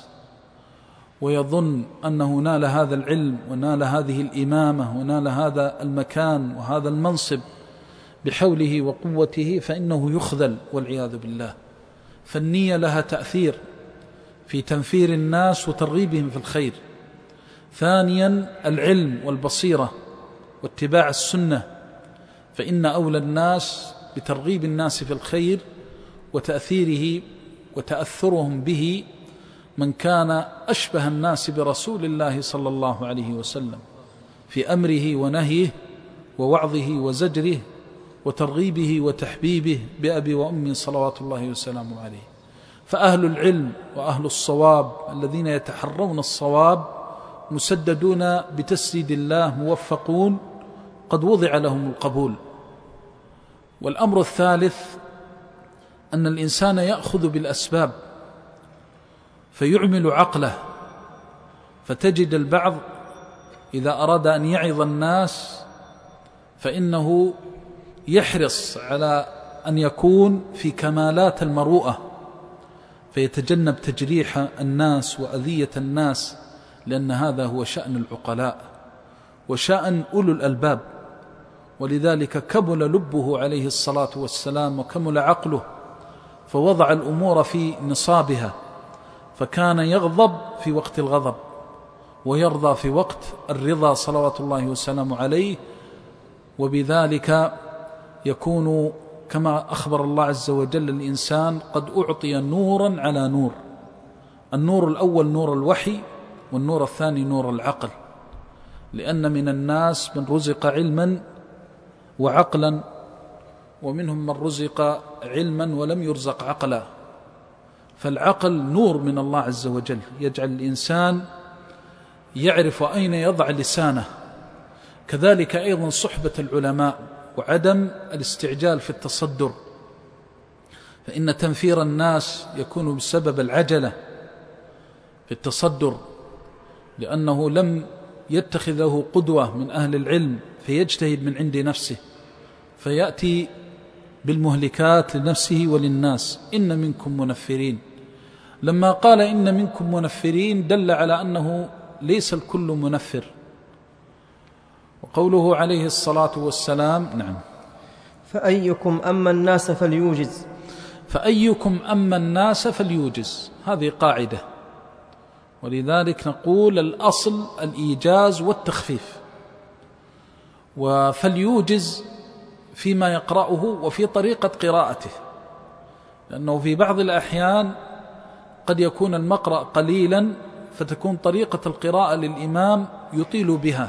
ويظن أنه نال هذا العلم ونال هذه الإمامة ونال هذا المكان وهذا المنصب بحوله وقوته، فإنه يخذل والعياذ بالله. فالنية لها تأثير في تنفير الناس وترغيبهم في الخير. ثانيا العلم والبصيرة واتباع السنة، فإن أولى الناس بترغيب الناس في الخير وتأثيره وتأثرهم به من كان أشبه الناس برسول الله صلى الله عليه وسلم في أمره ونهيه ووعظه وزجره وترغيبه وتحبيبه بأبي وأمي صلوات الله وسلامه عليه. فأهل العلم وأهل الصواب الذين يتحرون الصواب مسددون بتسديد الله، موفقون، قد وضع لهم القبول. والأمر الثالث أن الإنسان يأخذ بالأسباب فيعمل عقله. فتجد البعض إذا أراد أن يعظ الناس فإنه يحرص على أن يكون في كمالات المروءة، فيتجنب تجريح الناس وأذية الناس، لأن هذا هو شأن العقلاء وشأن أولو الألباب. ولذلك كمل لبه عليه الصلاة والسلام وكمل عقله، فوضع الأمور في نصابها، فكان يغضب في وقت الغضب ويرضى في وقت الرضا صلوات الله وسلامه عليه. وبذلك يكون كما أخبر الله عز وجل الإنسان قد أعطي نورا على نور. النور الأول نور الوحي، والنور الثاني نور العقل. لأن من الناس من رزق علما وعقلا، ومنهم من رزق علما ولم يرزق عقلا. فالعقل نور من الله عز وجل يجعل الإنسان يعرف أين يضع لسانه. كذلك أيضا صحبة العلماء وعدم الاستعجال في التصدر، فإن تنفير الناس يكون بسبب العجلة في التصدر، لأنه لم يتخذ له قدوة من أهل العلم فيجتهد من عند نفسه فيأتي بالمهلكات لنفسه وللناس. إن منكم منفرين، لما قال إن منكم منفرين دل على أنه ليس الكل منفر. وقوله عليه الصلاة والسلام: نعم، فأيكم أما الناس فليوجز. فأيكم أما الناس فليوجز، هذه قاعدة، ولذلك نقول الأصل الإيجاز والتخفيف، فليوجز فيما يقرأه وفي طريقة قراءته، لأنه في بعض الأحيان قد يكون المقرأ قليلا فتكون طريقة القراءة للإمام يطيل بها،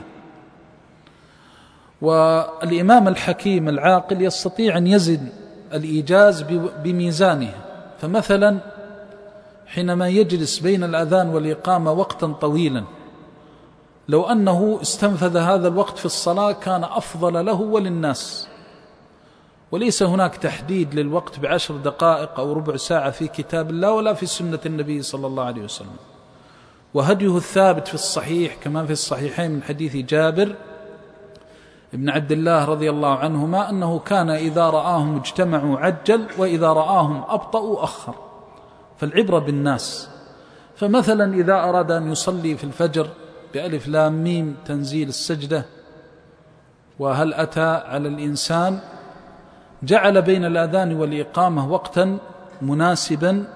والإمام الحكيم العاقل يستطيع أن يزن الإيجاز بميزانه. فمثلا حينما يجلس بين الأذان والإقامة وقتا طويلا، لو أنه استنفذ هذا الوقت في الصلاة كان أفضل له وللناس، وليس هناك تحديد للوقت بعشر دقائق أو ربع ساعة في كتاب الله ولا في سنة النبي صلى الله عليه وسلم. وهديه الثابت في الصحيح كما في الصحيحين من حديث جابر ابن عبد الله رضي الله عنهما أنه كان إذا رآهم اجتمعوا عجل وإذا رآهم أبطأوا أخر، فالعبرة بالناس. فمثلا إذا أراد أن يصلي في الفجر بألف لام ميم تنزيل السجدة وهل أتى على الإنسان، جعل بين الأذان والإقامة وقتا مناسبا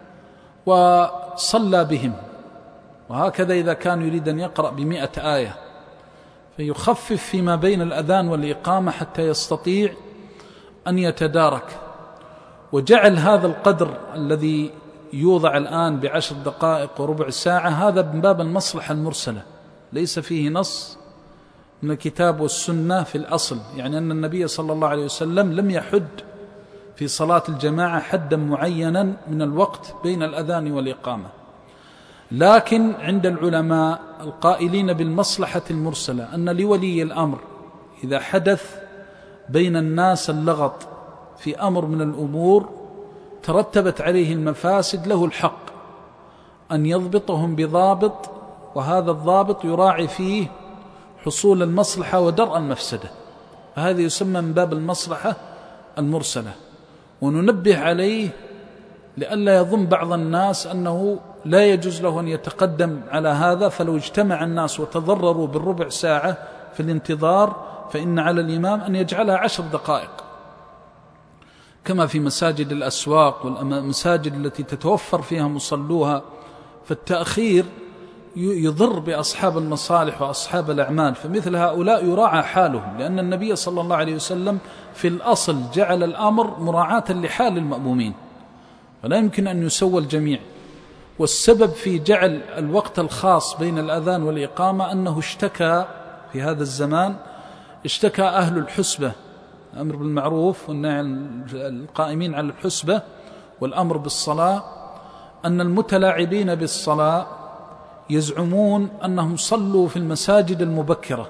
وصلى بهم. وهكذا إذا كان يريد أن يقرأ بمئة آية فيخفف فيما بين الأذان والإقامة حتى يستطيع أن يتدارك، وجعل هذا القدر الذي يوضع الآن بعشر دقائق وربع ساعة هذا من باب المصلحة المرسلة، ليس فيه نص من الكتاب والسنة في الأصل، يعني أن النبي صلى الله عليه وسلم لم يحد في صلاة الجماعة حدا معينا من الوقت بين الأذان والإقامة، لكن عند العلماء القائلين بالمصلحة المرسلة أن لولي الأمر إذا حدث بين الناس اللغط في أمر من الأمور ترتبت عليه المفاسد له الحق أن يضبطهم بضابط، وهذا الضابط يراعي فيه حصول المصلحة ودرء المفسدة، فهذا يسمى من باب المصلحة المرسلة. وننبه عليه لئلا يظن بعض الناس أنه لا يجوز له أن يتقدم على هذا، فلو اجتمع الناس وتضرروا بالربع ساعة في الانتظار فإن على الإمام أن يجعلها عشر دقائق كما في مساجد الأسواق والمساجد التي تتوفر فيها مصلوها، فالتأخير يضر بأصحاب المصالح وأصحاب الأعمال، فمثل هؤلاء يراعى حالهم، لأن النبي صلى الله عليه وسلم في الأصل جعل الأمر مراعاة لحال المأمومين ولا يمكن أن يسوى الجميع. والسبب في جعل الوقت الخاص بين الأذان والإقامة أنه اشتكى في هذا الزمان اشتكى أهل الحسبة، الأمر بالمعروف والنهي عن القائمين على الحسبة والأمر بالصلاة، أن المتلاعبين بالصلاة يزعمون أنهم صلوا في المساجد المبكرة،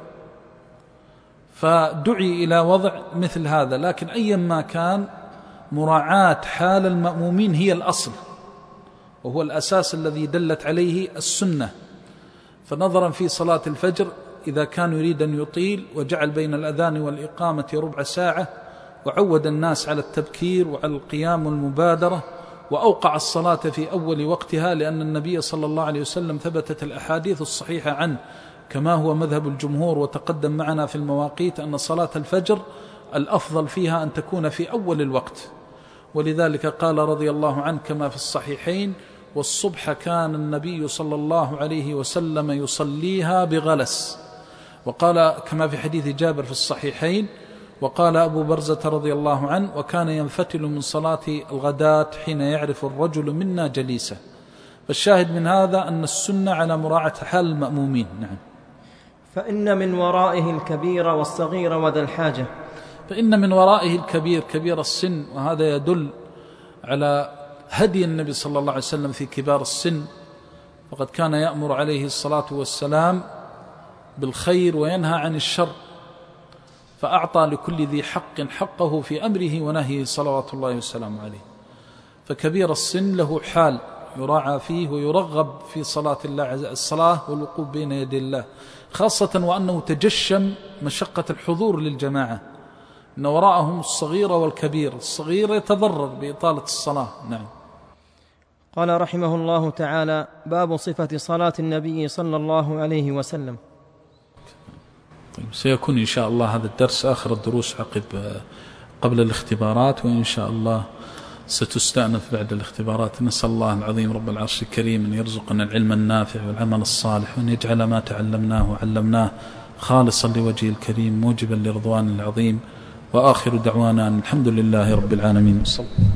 فدعي إلى وضع مثل هذا. لكن أيما كان مراعاة حال المأمومين هي الأصل وهو الأساس الذي دلت عليه السنة. فنظرا في صلاة الفجر إذا كان يريد أن يطيل وجعل بين الأذان والإقامة ربع ساعة وعود الناس على التبكير وعلى القيام والمبادرة، وأوقع الصلاة في أول وقتها، لأن النبي صلى الله عليه وسلم ثبتت الأحاديث الصحيحة عنه كما هو مذهب الجمهور وتقدم معنا في المواقيت أن صلاة الفجر الأفضل فيها أن تكون في أول الوقت، ولذلك قال رضي الله عنه كما في الصحيحين: والصبح كان النبي صلى الله عليه وسلم يصليها بغلس. وقال كما في حديث جابر في الصحيحين: وقال أبو برزة رضي الله عنه: وكان ينفتل من صلاة الغداة حين يعرف الرجل منا جليسه. فالشاهد من هذا أن السنة على مراعاة حال المأمومين. نعم. فإن من ورائه الكبير والصغير وذا الحاجة. فإن من ورائه الكبير كبير السن، وهذا يدل على هدي النبي صلى الله عليه وسلم في كبار السن، فقد كان يأمر عليه الصلاة والسلام بالخير وينهى عن الشر، فأعطى لكل ذي حق حقه في أمره ونهيه صلوات الله وسلامه عليه. فكبير السن له حال يراعى فيه ويرغب في صلاة الله الصلاة والوقوف بين يدي الله، خاصة وأنه تجشم مشقة الحضور للجماعة، إن وراءهم الصغير والكبير، الصغير يتضرر بإطالة الصلاة. نعم. قال رحمه الله تعالى: باب صفة صلاة النبي صلى الله عليه وسلم. طيب، سيكون إن شاء الله هذا الدرس آخر الدروس عقب قبل الاختبارات، وإن شاء الله ستستأنف بعد الاختبارات. نسأل الله العظيم رب العرش الكريم أن يرزقنا العلم النافع والعمل الصالح، وأن يجعل ما تعلمناه وعلمناه خالصا لوجهه الكريم موجبا لرضوان العظيم. وآخر دعوانا الحمد لله رب العالمين.